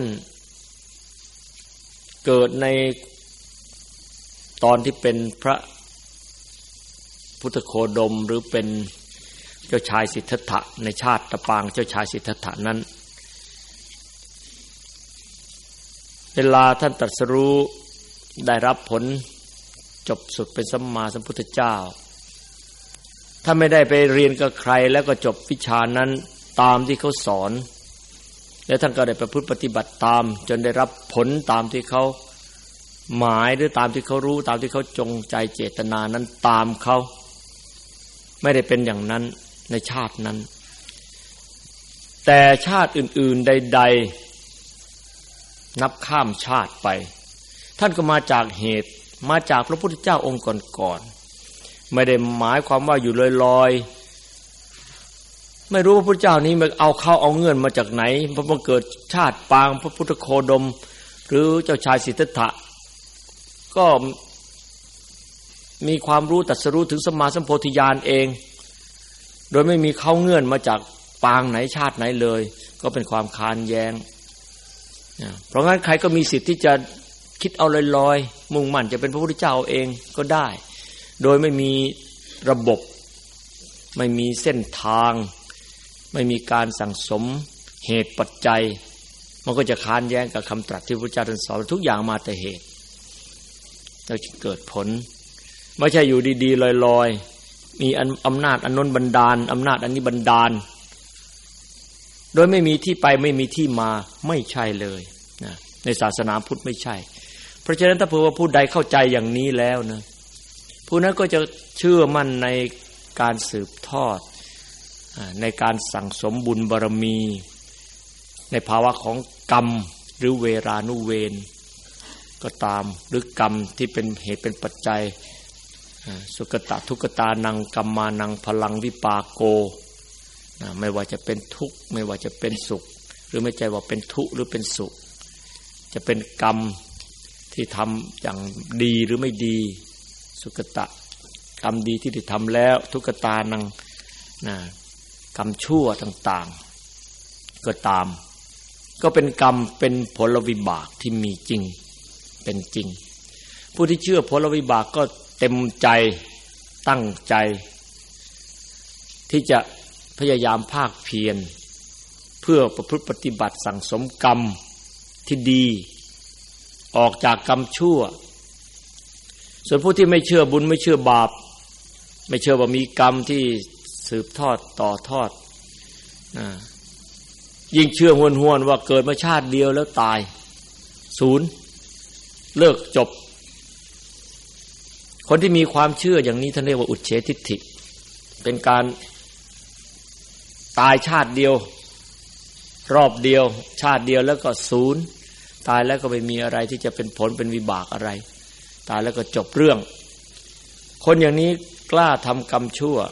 เกิดในตอนที่เป็นพระพุทธโคดมหรือเป็นเจ้าชายสิทธัตถะในชาติตะปางเจ้าชายสิทธัตถะนั้นเวลาท่านตรัสรู้ได้รับผลจบสุดเป็นสัมมาสัมพุทธเจ้าถ้าไม่ได้ไปเรียนกับใครแล้วก็จบวิชานั้นตามที่เขาสอนแล้วท่านก็ได้ประพฤติปฏิบัติตามจนได้รับผลตามที่เขาหมายหรือตามที่เขารู้ตามที่เขาจงใจเจตนานั้นตามเขาไม่ได้เป็นอย่างนั้นในชาตินั้นแต่ชาติอื่นๆใดๆนับข้ามชาติไปท่านก็มาจากเหตุมาจากพระพุทธเจ้าองค์ก่อนๆไม่ได้หมายความว่าอยู่ลอยๆไม่รู้ว่าพระพุทธเจ้านี้มันเอาเข้าเอาเงื่อนมาจากไหนพอมาเกิดชาติปางพระพุทธโคดมหรือเจ้าชายสิทธัตถะก็มีความรู้ตรัสรู้ถึงสัมมาสัมโพธิญาณเองโดยไม่มีเข้าเงื่อนมาจากปางไหนชาติไหนเลยก็เป็นความค้านแย้งเพราะงั้นใครก็มีสิทธิ์ที่จะคิดเอาลอยๆมุ่งมั่นจะเป็นพระพุทธเจ้าเองก็ได้โดยไม่มีระบบไม่มีเส้นทางไม่มีการสั่งสมเหตุปัจจัยมันก็จะค้านแย้งกับคำตรัสที่พระพุทธเจ้าสอนทุกอย่างมาแต่เหตุแล้วเกิดผลไม่ใช่อยู่ดีๆลอยๆมีอำนาจอันนั้นบันดาลอำนาจอันนี้บันดาลโดยไม่มีที่ไปไม่มีที่มาไม่ใช่เลยนะในศาสนาพุทธไม่ใช่เพราะฉะนั้นถ้าเผื่อว่าผู้ใดเข้าใจอย่างนี้แล้วนะผู้นั้นก็จะเชื่อมั่นในการสืบทอดในการสั่งสมบุญบารมีในภาวะของกรรมหรือเวรานุเวรก็ตามหรือกรรมที่เป็นเหตุเป็นปัจจัยสุขตะทุกขตานังกัมมานังพลังวิปากโกไม่ว่าจะเป็นทุกข์ไม่ว่าจะเป็นสุขหรือไม่ใจว่าเป็นทุกข์หรือเป็นสุขจะเป็นกรรมที่ทำอย่างดีหรือไม่ดีสุขตะกรรมดีที่ได้ทำแล้วทุกขตานังกรรมชั่วต่างๆก็ตามก็เป็นกรรมเป็นผลวิบากที่มีจริงเป็นจริงผู้ที่เชื่อผลวิบากก็เต็มใจตั้งใจที่จะพยายามภาคเพียรเพื่อประพฤติปฏิบัติสั่งสมกรรมที่ดีออกจากกรรมชั่วส่วนผู้ที่ไม่เชื่อบุญไม่เชื่อบาปไม่เชื่อว่ามีกรรมที่สืบทอดต่อทอดยิ่งเชื่อห้วนๆว่าเกิดมาชาติเดียวแล้วตายศูนย์เลิกจบคนที่มีความเชื่ออย่างนี้ท่านเรียกว่าอุจเฉทิฏฐิเป็นการตายชาติเดียวรอบเดียวชาติเดียวแล้วก็ศูนย์ตายแล้วก็ไม่มีอะไรที่จะเป็นผลเป็นวิบากอะไรตายแล้วก็จบเรื่องคนอย่างนี้กล้าทำกรรมชั่ว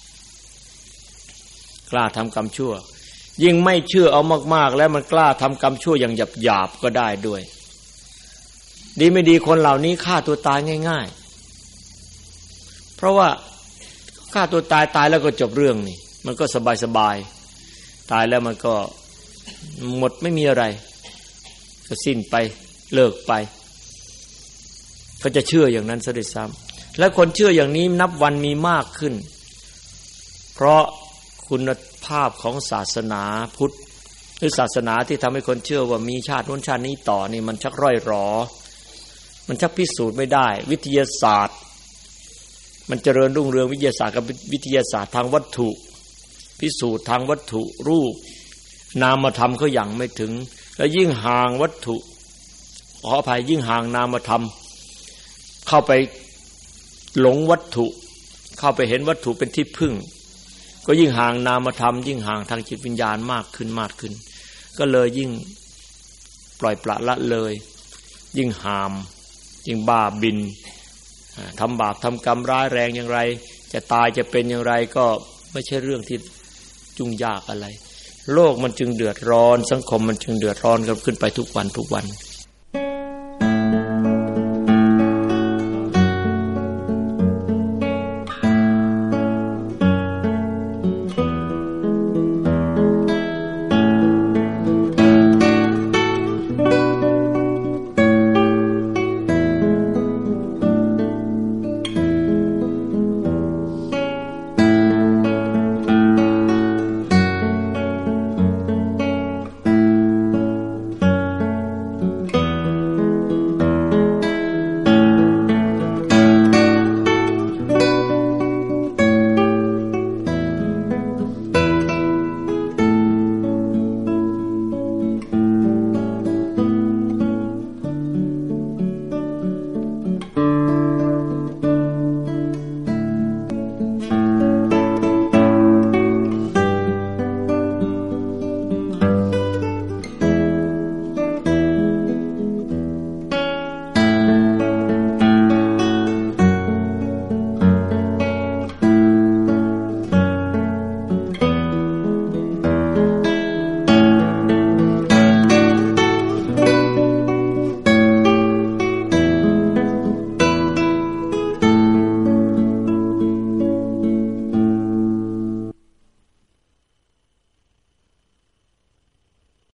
กล้าทำกรรมชั่วยิ่งไม่เชื่อเอามากๆแล้วมันกล้าทำกรรมชั่วอย่างหยาบๆก็ได้ด้วยดีไม่ดีคนเหล่านี้ฆ่าตัวตายง่ายๆเพราะว่าฆ่าตัวตายแล้วก็จบเรื่องนี่มันก็สบายๆตายแล้วมันก็หมดไม่มีอะไรก็สิ้นไปเลิกไปก็จะเชื่ออย่างนั้นซะด้วยซ้ำและคนเชื่ออย่างนี้นับวันมีมากขึ้นเพราะคุณภาพของศาสนาพุทธหรือศาสนาที่ทำให้คนเชื่อว่ามีชาตินู้นชาตินี้ต่อนี่มันชักร่อยหรอมันชักพิสูจน์ไม่ได้วิทยาศาสตร์มันเจริญรุ่งเรืองวิทยาศาสตร์กับวิทยาศาสตร์ทางวัตถุพิสูจน์ทางวัตถุรูปนามธรรมเขาอย่างไม่ถึงแล้วยิ่งห่างวัตถุขออภัยยิ่งห่างนามธรรมเข้าไปหลงวัตถุเข้าไปเห็นวัตถุเป็นที่พึ่งก็ยิ่งห่างนามธรรมยิ่งห่างทางจิตวิญญาณมากขึ้นมากขึ้นก็เลยยิ่งปล่อยปละละเลยยิ่งหามยิ่งบ้าบินทำบาปทำกรรมร้ายแรงอย่างไรจะตายจะเป็นอย่างไรก็ไม่ใช่เรื่องที่ยุ่งยากอะไรโลกมันจึงเดือดร้อนสังคมมันจึงเดือดร้อนกันขึ้นไปทุกวันทุกวัน